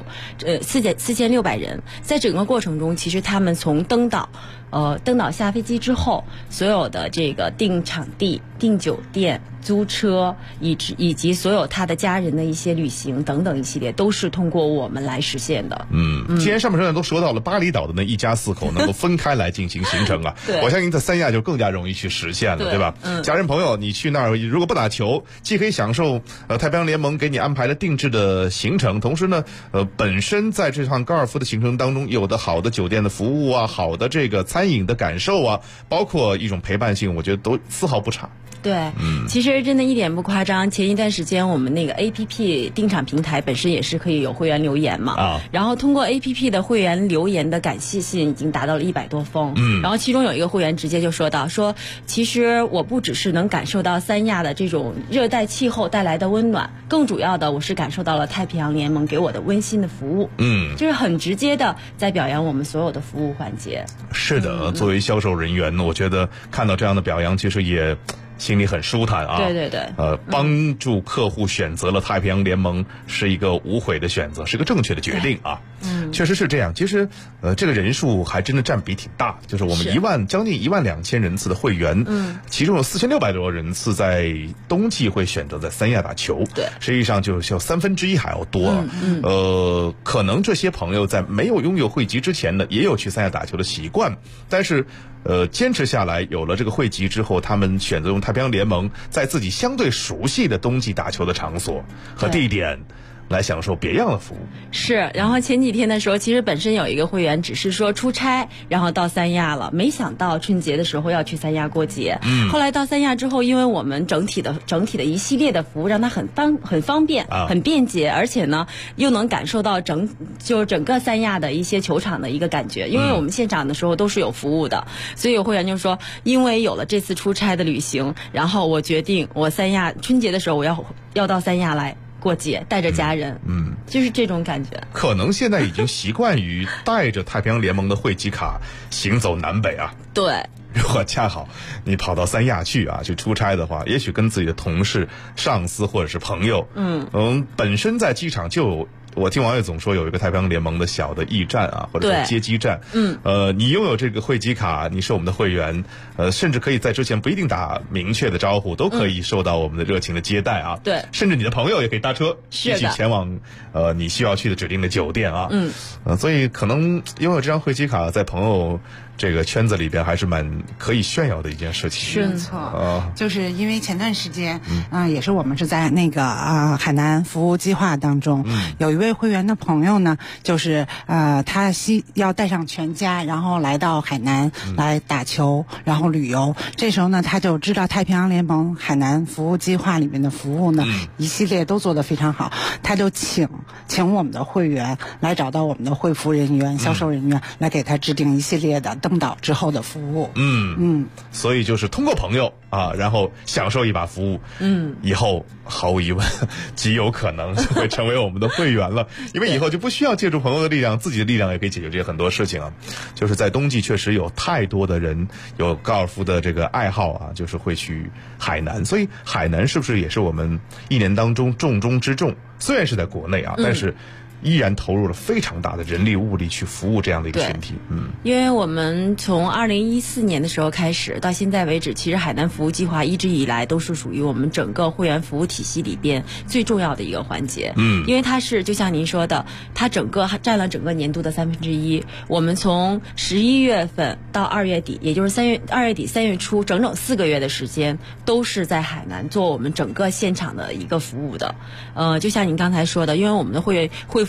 ，4600人。在整个过程中，其实他们从登岛下飞机之后，所有的这个订场地、订酒店、租车，以及所有他的家人的一些旅行等等一系列，都是通过我们来实现的。 既然上面都说到了巴厘岛的那一家4口能够分开来进行行程啊，我相信在三亚就更加容易去实现了，对吧？家人朋友，你去那儿如果不打球，既可以享受太平洋联盟给你安排的定制的行程，同时呢，本身在这趟高尔夫的行程当中，有的好的酒店的服务啊，好的这个餐饮的感受啊，包括一种陪伴性，我觉得都丝毫不差。 对，其实真的一点不夸张。前一段时间我们那个 APP 订场平台本身也是可以有会员留言嘛，然后通过 APP 的会员留言的感谢信已经达到了100多封，然后其中有一个会员直接就说到说，其实我不只是能感受到三亚的这种热带气候带来的温暖，更主要的我是感受到了太平洋联盟给我的温馨的服务，就是很直接的在表扬我们所有的服务环节。 是的，作为销售人员呢，我觉得看到这样的表扬，其实也心里很舒坦啊！ 对， 帮助客户选择了太平洋联盟是一个无悔的选择，是一个正确的决定啊！确实是这样。其实，这个人数还真的占比挺大，就是我们将近12000人次的会员，其中有4600多人次在冬季会选择在三亚打球， 对， 实际上就1/3还要多啊。可能这些朋友在没有拥有会籍之前呢，也有去三亚打球的习惯，但是坚持下来，有了这个会籍之后，他们选择用太平洋联盟在自己相对熟悉的冬季打球的场所和地点来享受别样的服务。 是，然后前几天的时候，其实本身有一个会员只是说出差，然后到三亚了，没想到春节的时候要去三亚过节。后来到三亚之后，因为我们整体的一系列的服务让他很方便，很便捷，而且呢又能感受到整个三亚的一些球场的一个感觉。因为我们现场的时候都是有服务的，所以有会员就说，因为有了这次出差的旅行，然后我决定我三亚春节的时候我要到三亚来过节，带着家人，就是这种感觉。 可能现在已经习惯于带着太平洋联盟的会籍卡行走南北啊。 对。 如果恰好你跑到三亚去出差的话，也许跟自己的同事、上司或者是朋友，本身在机场就有。我听王爷总说有一个太平洋联盟的小的驿站啊，或者是接机站。你拥有这个会籍卡，你是我们的会员，甚至可以在之前不一定打明确的招呼，都可以受到我们的热情的接待啊。 对， 甚至你的朋友也可以搭车一起前往你需要去的指定的酒店啊。所以可能拥有这张会籍卡，在朋友这个圈子里边还是蛮可以炫耀的一件事情。 是没错，就是因为前段时间，也是我们是在那个海南服务计划当中，有一位会员的朋友呢，就是他要带上全家，然后来到海南来打球，然后旅游。这时候呢，他就知道太平洋联盟海南服务计划里面的服务呢，一系列都做得非常好，他就请我们的会员来找到我们的会服人员、销售人员来给他制定一系列的登岛之后的服务。 所以就是通过朋友啊，然后享受一把服务，以后毫无疑问极有可能就会成为我们的会员了，因为以后就不需要借助朋友的力量，自己的力量也可以解决这些很多事情啊。就是在冬季确实有太多的人有高尔夫的这个爱好啊，就是会去海南，所以海南是不是也是我们一年当中重中之重？虽然是在国内啊，但是依然投入了非常大的人力物力去服务这样的一个群体。 因为我们从2014年的时候开始到现在为止，其实海南服务计划一直以来都是属于我们整个会员服务体系里边最重要的一个环节。因为它是就像您说的，它占了整个年度的1/3。我们从11月份到2月底，也就是2月底3月初，整整4个月的时间都是在海南做我们整个现场的一个服务的。就像您刚才说的，因为我们的会服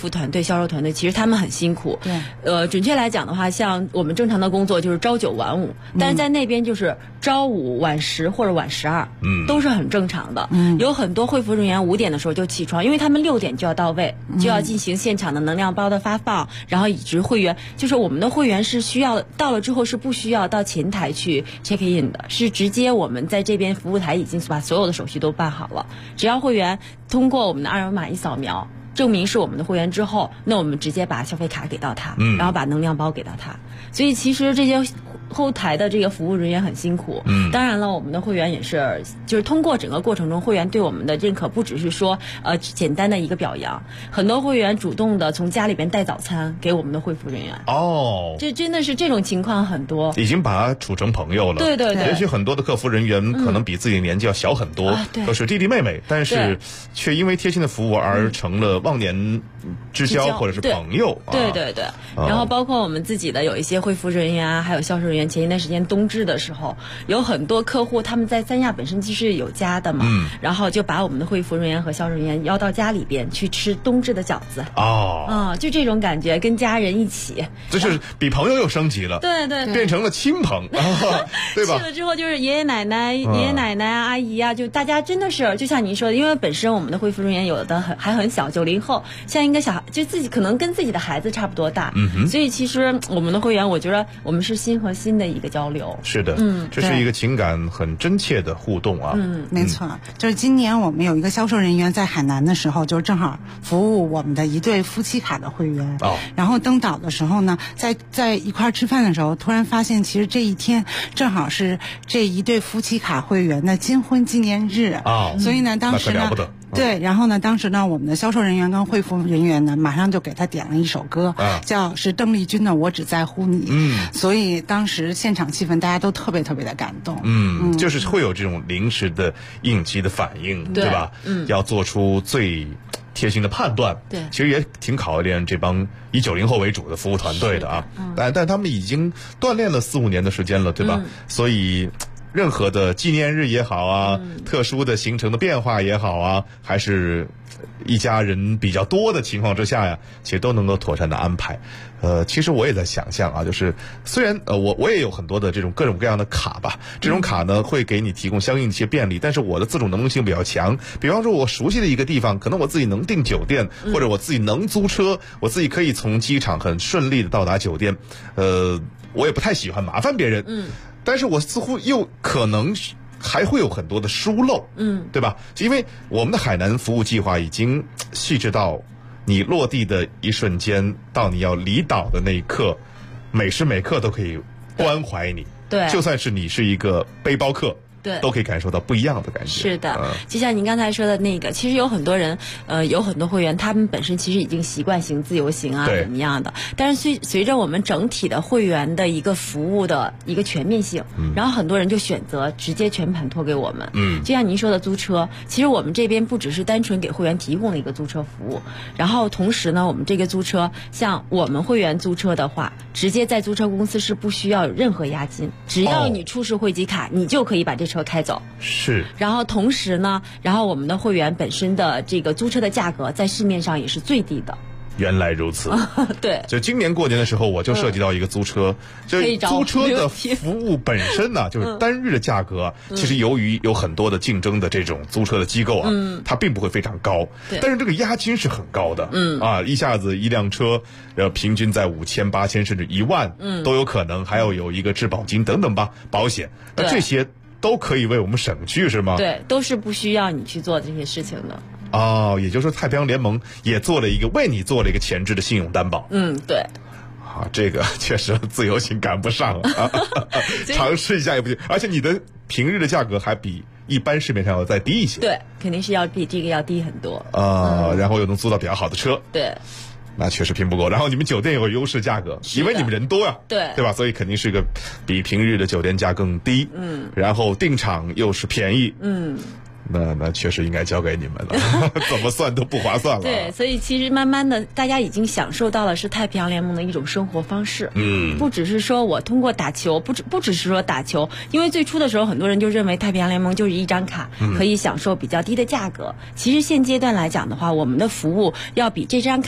服团队、销售团队，其实他们很辛苦。 对， 准确来讲的话，像我们正常的工作就是朝9晚5，但是在那边就是朝5晚10或者晚12，都是很正常的。有很多会服人员5点的时候就起床，因为他们6点就要到位，就要进行现场的能量包的发放，然后以及会员，就是我们的会员是需要到了之后是不需要到前台去 check in 的，是直接我们在这边服务台已经把所有的手续都办好了，只要会员通过我们的二维码一扫描，证明是我们的会员之后，那我们直接把消费卡给到他，然后把能量包给到他。所以其实这些后台的这个服务人员很辛苦。当然了，我们的会员也是，就是通过整个过程中，会员对我们的认可不只是说简单的一个表扬，很多会员主动的从家里边带早餐给我们的会服人员。这真的是这种情况很多， 已经把他处成朋友了。 对对对， 也许很多的客服人员可能比自己的年纪要小很多，都是弟弟妹妹，但是却因为贴心的服务而成了忘年之交或者是朋友。 对对对，然后包括我们自己的有一些会服人员啊，还有销售人员，前一段时间冬至的时候，有很多客户他们在三亚本身就是有家的嘛，然后就把我们的会服人员和销售人员邀到家里边去吃冬至的饺子。就这种感觉，跟家人一起， 就是比朋友又升级了， 对对， 变成了亲朋，对吧？ 去了之后就是爷爷奶奶啊、阿姨啊，就大家真的是就像您说的，因为本身我们的会服人员有的还很小，90后，像一个小孩，就自己可能跟自己的孩子差不多大，所以其实我们的会员，我觉得我们是心和心的一个交流。 是的，这是一个情感很真切的互动啊。 没错，就是今年我们有一个销售人员在海南的时候，就正好服务我们的一对夫妻卡的会员。然后登岛的时候呢，在一块吃饭的时候，突然发现其实这一天正好是这一对夫妻卡会员的金婚纪念日。所以呢，当时呢，对，然后呢，当时呢，我们的销售人员跟会服人员呢，马上就给他点了一首歌，是邓丽君的《我只在乎你》。所以当时现场气氛大家都特别特别的感动。 就是会有这种临时的应急的反应，对吧？要做出最贴心的判断。 对， 其实也挺考验这帮以90后为主的服务团队的啊。但他们已经锻炼了4-5年的时间了，对吧？所以任何的纪念日也好啊，特殊的行程的变化也好啊，还是一家人比较多的情况之下呀，其实都能够妥善的安排。其实我也在想象啊，就是虽然我也有很多的这种各种各样的卡吧，这种卡呢会给你提供相应的一些便利，但是我的自主能动性比较强。比方说我熟悉的一个地方，可能我自己能订酒店，或者我自己能租车，我自己可以从机场很顺利的到达酒店。我也不太喜欢麻烦别人，但是我似乎又可能还会有很多的疏漏，对吧？因为我们的海南服务计划已经细致到你落地的一瞬间到你要离岛的那一刻，每时每刻都可以关怀你。 对， 就算是你是一个背包客， 对， 都可以感受到不一样的感觉。 是的，就像您刚才说的那个，其实有很多人，有很多会员，他们本身其实已经习惯行自由行啊，怎么样的。但是随着我们整体的会员的一个服务的一个全面性，然后很多人就选择直接全盘托给我们。就像您说的租车，其实我们这边不只是单纯给会员提供了一个租车服务，然后同时呢，我们这个租车，像我们会员租车的话，直接在租车公司是不需要有任何押金，只要你出示会籍卡，你就可以把这车开走。 是。 然后同时呢，我们的会员本身的这个租车的价格在市面上也是最低的。 原来如此。 对， 就今年过年的时候，我就涉及到一个租车，就租车的服务本身呢，就是单日的价格，其实由于有很多的竞争的这种租车的机构啊，它并不会非常高，但是这个押金是很高的，一下子一辆车，平均在5000、8000甚至1万，都有可能，还要有一个质保金等等吧，保险，那这些都可以为我们省去，是吗？ 对，都是不需要你去做这些事情的。 也就是说太平洋联盟也为你做了一个前置的信用担保。 对。 这个确实自由行赶不上啊，尝试一下也不行。而且你的平日的价格还比一般市面上要再低一些。 对，肯定是要比这个要低很多。 然后又能租到比较好的车。 对。 那确实拼不过。然后你们酒店有优势价格，因为你们人多呀，对吧？所以肯定是一个比平日的酒店价更低。然后订场又是便宜。那确实应该交给你们了，怎么算都不划算了。 对，所以其实慢慢的，大家已经享受到了是太平洋联盟的一种生活方式。不只是说我通过打球，不只是说打球，因为最初的时候很多人就认为太平洋联盟就是一张卡，可以享受比较低的价格。其实现阶段来讲的话，我们的服务要比这张卡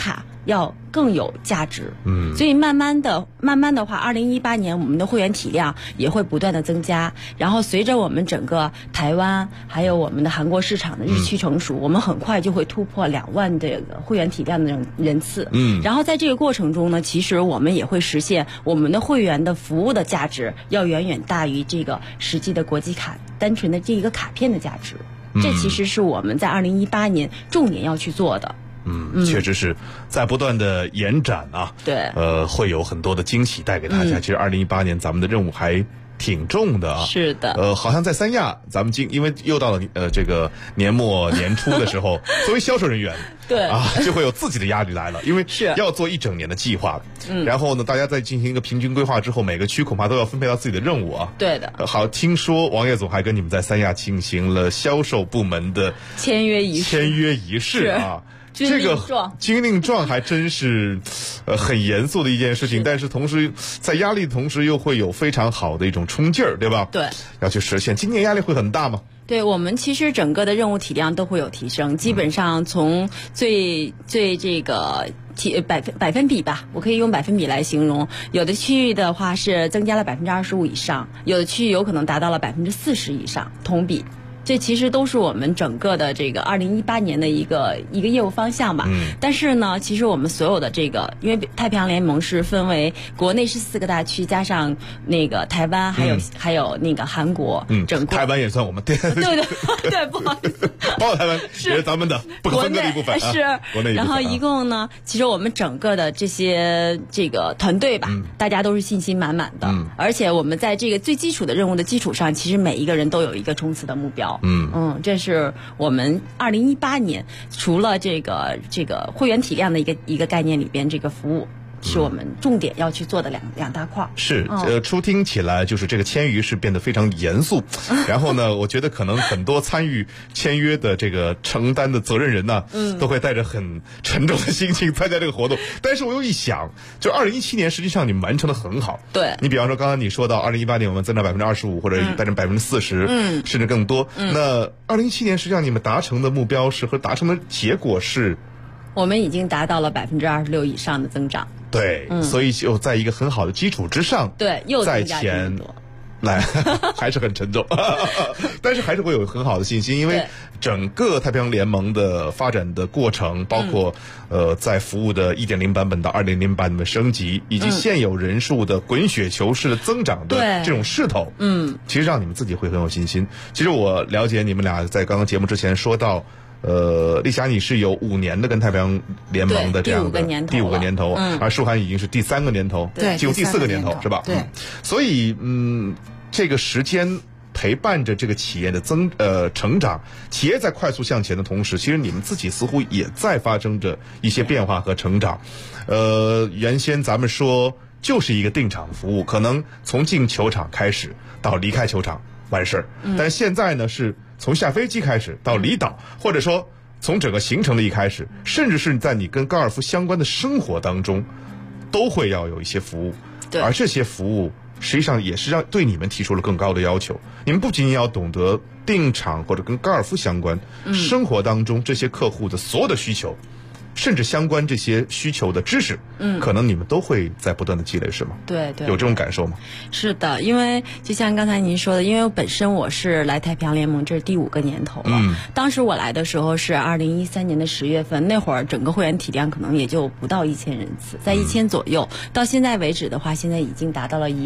要更有价值。所以慢慢的话，2018年我们的会员体量也会不断的增加，然后随着我们整个台湾还有我们的韩国市场的日趋成熟，我们很快就会突破2万这个会员体量的人次。然后在这个过程中呢，其实我们也会实现我们的会员的服务的价值要远远大于这个实际的国际卡单纯的这一个卡片的价值。这其实是我们在2018年重点要去做的。 确实是在不断的延展啊。 对， 会有很多的惊喜带给大家。其实2018年咱们的任务还挺重的啊。 是的。 好像在三亚，咱们因为又到了这个年末年初的时候，作为销售人员， 对啊，就会有自己的压力来了，因为要做1整年的计划。然后呢，大家在进行一个平均规划之后，每个区恐怕都要分配到自己的任务啊。 对的。 好，听说王叶总还跟你们在三亚进行了销售部门的签约仪式啊。 这个军令状还真是很严肃的一件事情，但是同时在压力的同时又会有非常好的一种冲劲儿，对吧？ 对，要去实现。今年压力会很大吗？ 对，我们其实整个的任务体量都会有提升，基本上从最这个百分比吧，我可以用百分比来形容。有的区域的话是增加了25%以上，有的区域有可能达到了40%以上同比。这其实都是我们整个的这个2018年的一个业务方向吧。但是呢，其实我们所有的这个，因为太平洋联盟是分为国内是4个大区，加上那个台湾，还有那个韩国，整个台湾也算我们对， 不好意思， 包括台湾也是咱们的不可分割的一部分。 是国内。 然后一共呢，其实我们整个的这些这个团队吧，大家都是信心满满的，而且我们在这个最基础的任务的基础上，其实每一个人都有一个冲刺的目标。这是我们2018年除了这个会员体量的一个概念里边，这个服务是我们重点要去做的两大块。 是，初听起来就是这个签约是变得非常严肃，然后呢，我觉得可能很多参与签约的这个承担的责任人呢，都会带着很沉重的心情参加这个活动。但是我又一想，就2017年实际上你们完成的很好。 对， 你比方说刚刚你说到2018年我们增长25%或者带成40%，甚至更多。那2017年实际上你们达成的目标是和达成的结果是？ 我们已经达到了26%以上的增长。 对，所以就在一个很好的基础之上， 对，又在前来还是很沉重，但是还是会有很好的信心，因为整个太平洋联盟的发展的过程，包括在服务的1.0版本到2.0版本的升级，以及现有人数的滚雪球式的增长的这种势头，其实让你们自己会很有信心。其实我了解你们俩在刚刚节目之前说到。丽霞，你是有5年的跟太平洋联盟的这样的第5个年头，而舒涵已经是第3个年头，进入第4个年头是吧？ 对， 所以这个时间陪伴着这个企业的成长，企业在快速向前的同时，其实你们自己似乎也在发生着一些变化和成长。原先咱们说就是一个定场服务，可能从进球场开始到离开球场完事儿，但现在呢是从下飞机开始到离岛，或者说从整个行程的一开始，甚至是在你跟高尔夫相关的生活当中，都会要有一些服务。而这些服务实际上也是让对你们提出了更高的要求。你们不仅仅要懂得定场或者跟高尔夫相关，生活当中这些客户的所有的需求，甚至相关这些需求的知识，可能你们都会在不断的积累，是吗？ 对， 有这种感受吗？ 是的，因为就像刚才您说的，因为本身我是来太平洋联盟，这是第5个年头了。当时我来的时候是2013年的10月份，那会儿整个会员体量可能也就不到1000人次，在1000左右。到现在为止的话，现在已经达到了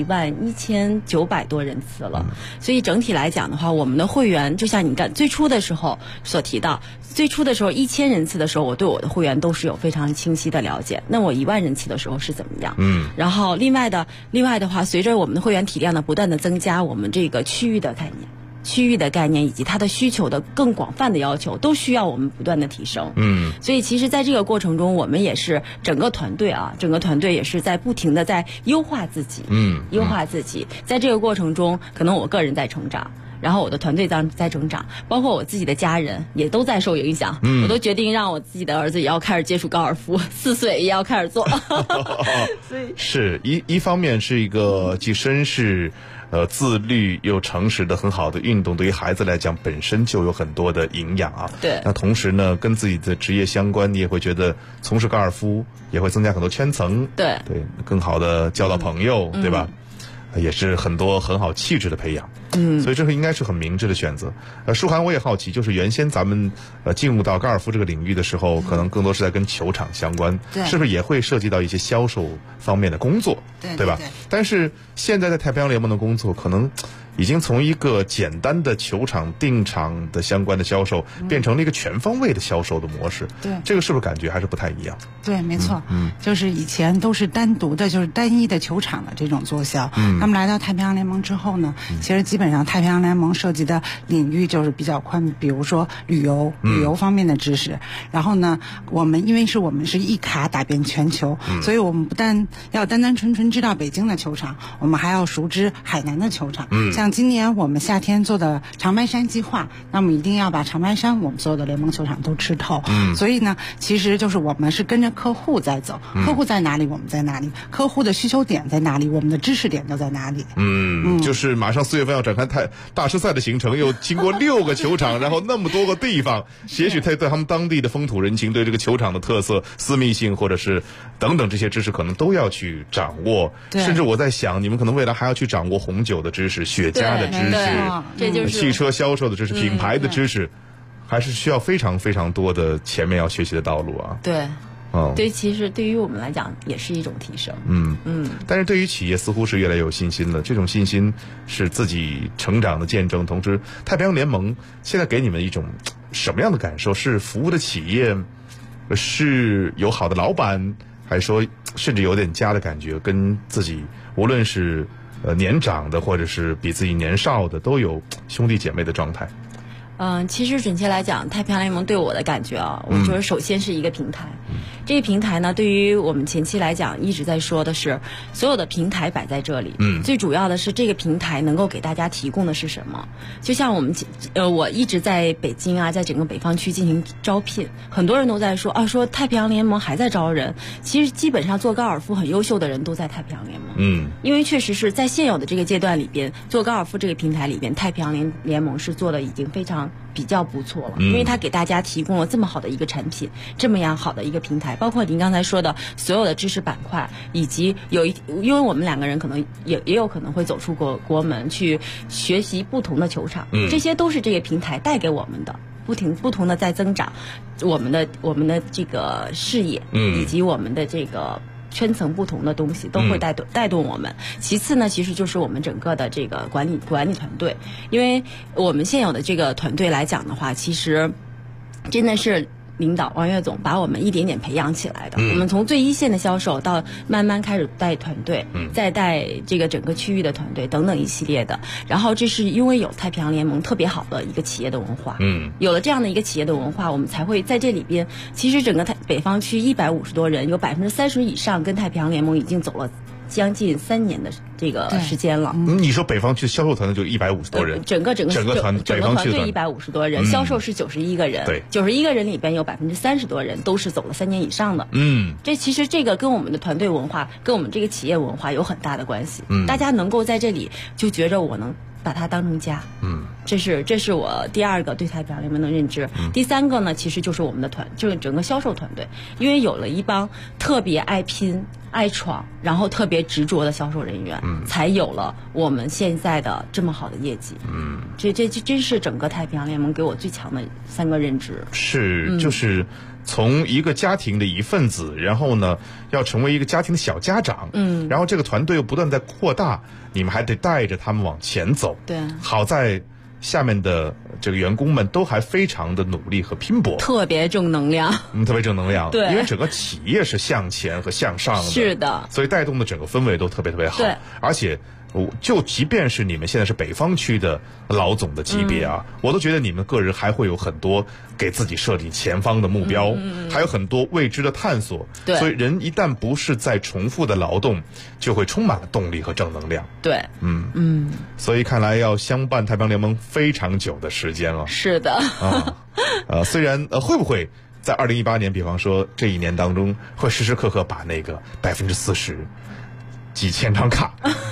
11900多人次了。所以整体来讲的话，我们的会员就像你最初的时候所提到，最初的时候1000人次的时候，我对我的会员都是有非常清晰的了解。那我10000人次的时候是怎么样？然后另外的话，随着我们的会员体量的不断的增加，我们这个区域的概念以及它的需求的更广泛的要求，都需要我们不断的提升。所以其实在这个过程中，我们也是整个团队也是在不停的在优化自己，优化自己。在这个过程中，可能我个人在成长。然后我的团队在成长，包括我自己的家人也都在受影响。我都决定让我自己的儿子也要开始接触高尔夫，4岁也要开始做。 是一方面是一个既绅士自律又诚实的很好的运动，对于孩子来讲本身就有很多的营养啊。 对。 那同时呢，跟自己的职业相关，你也会觉得从事高尔夫也会增加很多圈层。 对， 更好的交到朋友，对吧？也是很多很好气质的培养。所以这个应该是很明智的选择。舒涵，我也好奇，就是原先咱们进入到高尔夫这个领域的时候，可能更多是在跟球场相关，是不是也会涉及到一些销售方面的工作，对吧？但是现在在太平洋联盟的工作，可能已经从一个简单的球场定场的相关的销售，变成了一个全方位的销售的模式。 对， 这个是不是感觉还是不太一样？ 对，没错。就是以前都是单独的，就是单一的球场的这种做销。他们来到太平洋联盟之后呢，其实基本上太平洋联盟涉及的领域就是比较宽，比如说旅游方面的知识。然后呢，因为我们是一卡打遍全球，所以我们不但要单纯知道北京的球场，我们还要熟知海南的球场。像今年我们夏天做的长白山计划，那么一定要把长白山我们所有的联盟球场都吃透。所以呢，其实就是我们是跟着客户在走，客户在哪里我们在哪里，客户的需求点在哪里，我们的知识点就在哪里。 就是马上4月份要展开大师赛的行程，又经过6个球场，然后那么多个地方，也许对他们当地的风土人情，对这个球场的特色、私密性，或者是等等这些知识，可能都要去掌握。甚至我在想，你们可能未来还要去掌握红酒的知识、雪茄的知识， 这就是汽车销售的知识、品牌的知识，还是需要非常非常多的前面要学习的道路啊。 对，其实对于我们来讲也是一种提升。 但是对于企业似乎是越来越有信心了，这种信心是自己成长的见证。同时，太平洋联盟现在给你们一种什么样的感受？是服务的企业，是有好的老板，还是说甚至有点家的感觉？跟自己无论是年长的，或者是比自己年少的，都有兄弟姐妹的状态。 其实准确来讲，太平洋联盟对我的感觉啊，我觉得首先是一个平台。这个平台呢，对于我们前期来讲，一直在说的是，所有的平台摆在这里，最主要的是这个平台能够给大家提供的是什么？就像我一直在北京啊，在整个北方区进行招聘，很多人都在说说太平洋联盟还在招人。其实基本上做高尔夫很优秀的人都在太平洋联盟。因为确实是在现有的这个阶段里边，做高尔夫这个平台里边，太平洋联盟是做的已经比较不错了，因为它给大家提供了这么好的一个产品，这么样好的一个平台，包括您刚才说的所有的知识板块，以及因为我们2个人可能也有可能会走出国门去学习不同的球场，这些都是这个平台带给我们的，不同的在增长我们的这个视野，以及我们的这个圈层不同的东西都会带动我们。其次呢，其实就是我们整个的这个管理团队，因为我们现有的这个团队来讲的话，其实真的是领导王岳总把我们一点点培养起来的。我们从最一线的销售到慢慢开始带团队，再带这个整个区域的团队等等一系列的。然后这是因为有太平洋联盟特别好的一个企业的文化，有了这样的一个企业的文化，我们才会在这里边。其实整个北方区150多人，有30%以上跟太平洋联盟已经走了将近3年的这个时间了。 你说北方区销售团队就150多人， 整个团队 150 多人，销售是91个人， 对 ，91个人里边有30%多人都是走了3年以上的。这其实这个跟我们的团队文化，跟我们这个企业文化有很大的关系。大家能够在这里就觉着我能把它当成家。这是我第2个对太平洋联盟的认知。第3个呢，其实就是我们的就是整个销售团队，因为有了一帮特别爱拼、爱闯，然后特别执着的销售人员，才有了我们现在的这么好的业绩。这真是整个太平洋联盟给我最强的3个认知。 就是从一个家庭的一份子，然后呢，要成为一个家庭的小家长，然后这个团队又不断在扩大，你们还得带着他们往前走。 对， 好在下面的这个员工们都还非常的努力和拼搏， 特别正能量。 特别正能量。 对， 因为整个企业是向前和向上的， 是的， 所以带动的整个氛围都特别好。 对， 而且就即便是你们现在是北方区的老总的级别啊，我都觉得你们个人还会有很多给自己设定前方的目标，还有很多未知的探索。 对， 所以人一旦不是在重复的劳动，就会充满了动力和正能量。 对， 所以看来要相伴太平洋联盟非常久的时间了。 是的。 虽然会不会在2018年，比方说这一年当中，会时时刻刻把那个40%几千张卡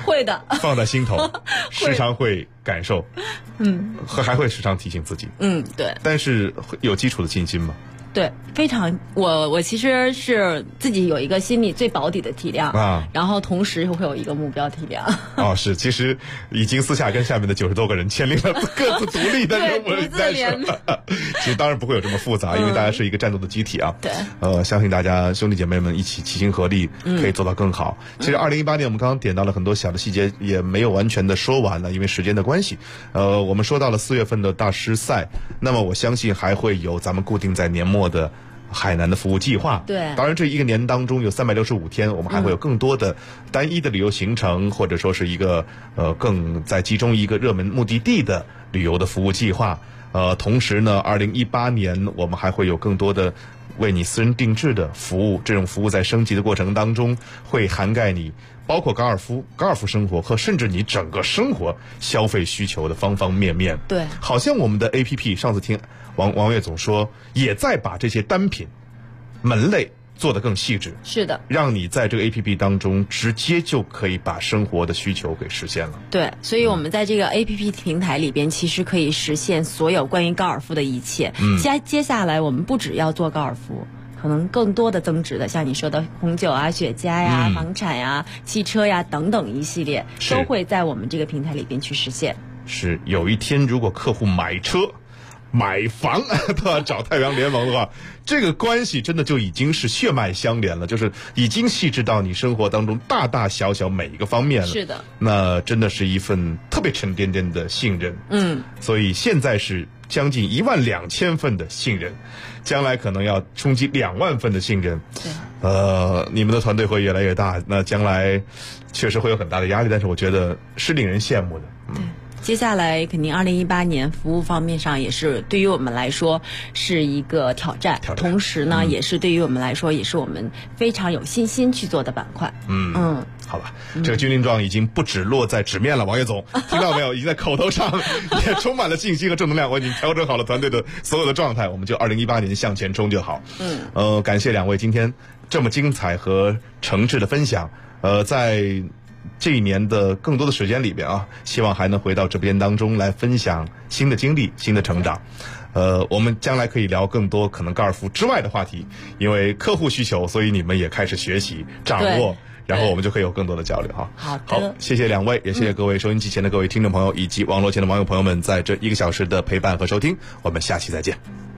会的， 放在心头，时常会感受，还会时常提醒自己， 对。 但是有基础的信心吗？ 对，非常，我其实是自己有一个心里最保底的体量啊，然后同时会有一个目标体量。 是，其实已经私下跟下面的90多个人签订了各自独立的任务但是其实当然不会有这么复杂，因为大家是一个战斗的集体啊。 对， 相信大家兄弟姐妹们一起齐心合力，可以做到更好。其实2018年我们刚刚点到了很多小的细节，也没有完全的说完了，因为时间的关系。我们说到了4月份的大师赛，那么我相信还会有咱们固定在年末的海南的服务计划。 对， 当然这一个年当中有365天，我们还会有更多的单一的旅游行程，或者说是一个更在集中一个热门目的地的旅游的服务计划。同时呢，2018年我们还会有更多的为你私人定制的服务，这种服务在升级的过程当中会涵盖你包括高尔夫生活和甚至你整个生活消费需求的方方面面。 对， 好像我们的 APP 上次听王岳总说，也在把这些单品门类做得更细致。 是的， 让你在这个 APP 当中直接就可以把生活的需求给实现了。 对，所以我们在这个 APP 平台里边，其实可以实现所有关于高尔夫的一切。接下来我们不只要做高尔夫，可能更多的增值的，像你说的红酒啊、雪茄呀、房产呀、汽车呀等等一系列，都会在我们这个平台里边去实现。 是，有一天如果客户买车买房都要找太平洋联盟的话，这个关系真的就已经是血脉相连了，就是已经细致到你生活当中大大小小每一个方面了。 是的， 那真的是一份特别沉甸甸的信任。所以现在是将近12000份的信任，将来可能要冲击2万份的信任。你们的团队会越来越大，那将来确实会有很大的压力，但是我觉得是令人羡慕的。 接下来肯定2018年服务方面上也是对于我们来说是一个挑战，同时呢也是对于我们来说也是我们非常有信心去做的板块。 好吧，这个军令状已经不止落在纸面了，王岳总听到没有？已经在口头上也充满了信心和正能量，我已经调整好了团队的所有的状态，我们就2018年向前冲就好。感谢2位今天这么精彩和诚挚的分享。在这一年的更多的时间里边啊，希望还能回到直播间当中来分享新的经历、新的成长。我们将来可以聊更多可能高尔夫之外的话题，因为客户需求，所以你们也开始学习掌握，然后我们就可以有更多的交流哈。好，谢谢2位，也谢谢各位收音机前的各位听众朋友以及网络前的网友朋友们在这1个小时的陪伴和收听，我们下期再见。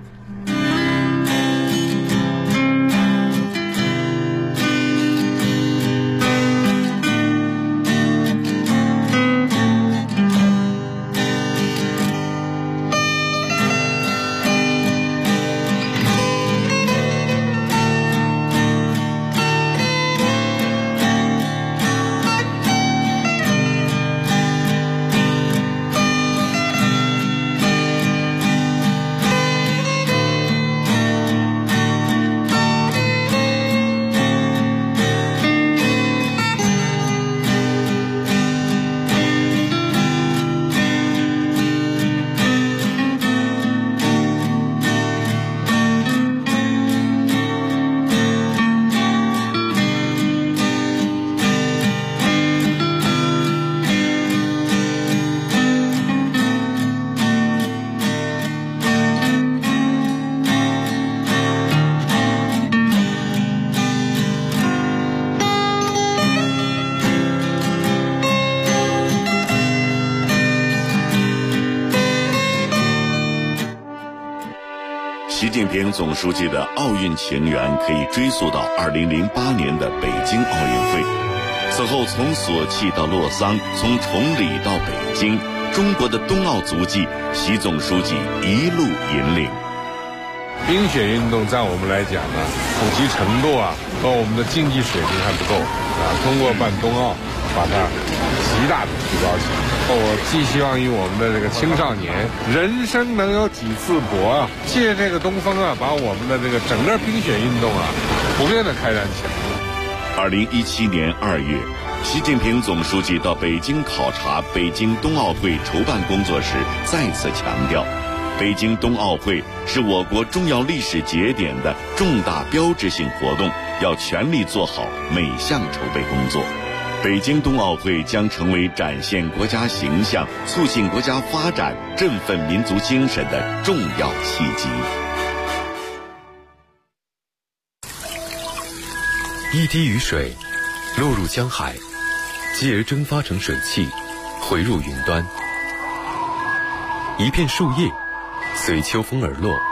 习近平总书记的奥运情缘可以追溯到2008年的北京奥运会。此后从索契到洛桑，从崇礼到北京，中国的冬奥足迹，习总书记一路引领。 冰雪运动在我们来讲呢，普及程度和我们的竞技水平还不够通过办冬奥，把它极大的提高起来。我寄希望于我们的这个青少年，人生能有几次搏借这个东风把我们的这个整个冰雪运动普遍的开展起来。 2017年2月，习近平总书记到北京考察北京冬奥会筹办工作时，再次强调，北京冬奥会是我国重要历史节点的重大标志性活动，要全力做好每项筹备工作。 北京冬奥会将成为展现国家形象、促进国家发展、振奋民族精神的重要契机。 一滴雨水落入江海，继而蒸发成水汽，回入云端。一片树叶随秋风而落，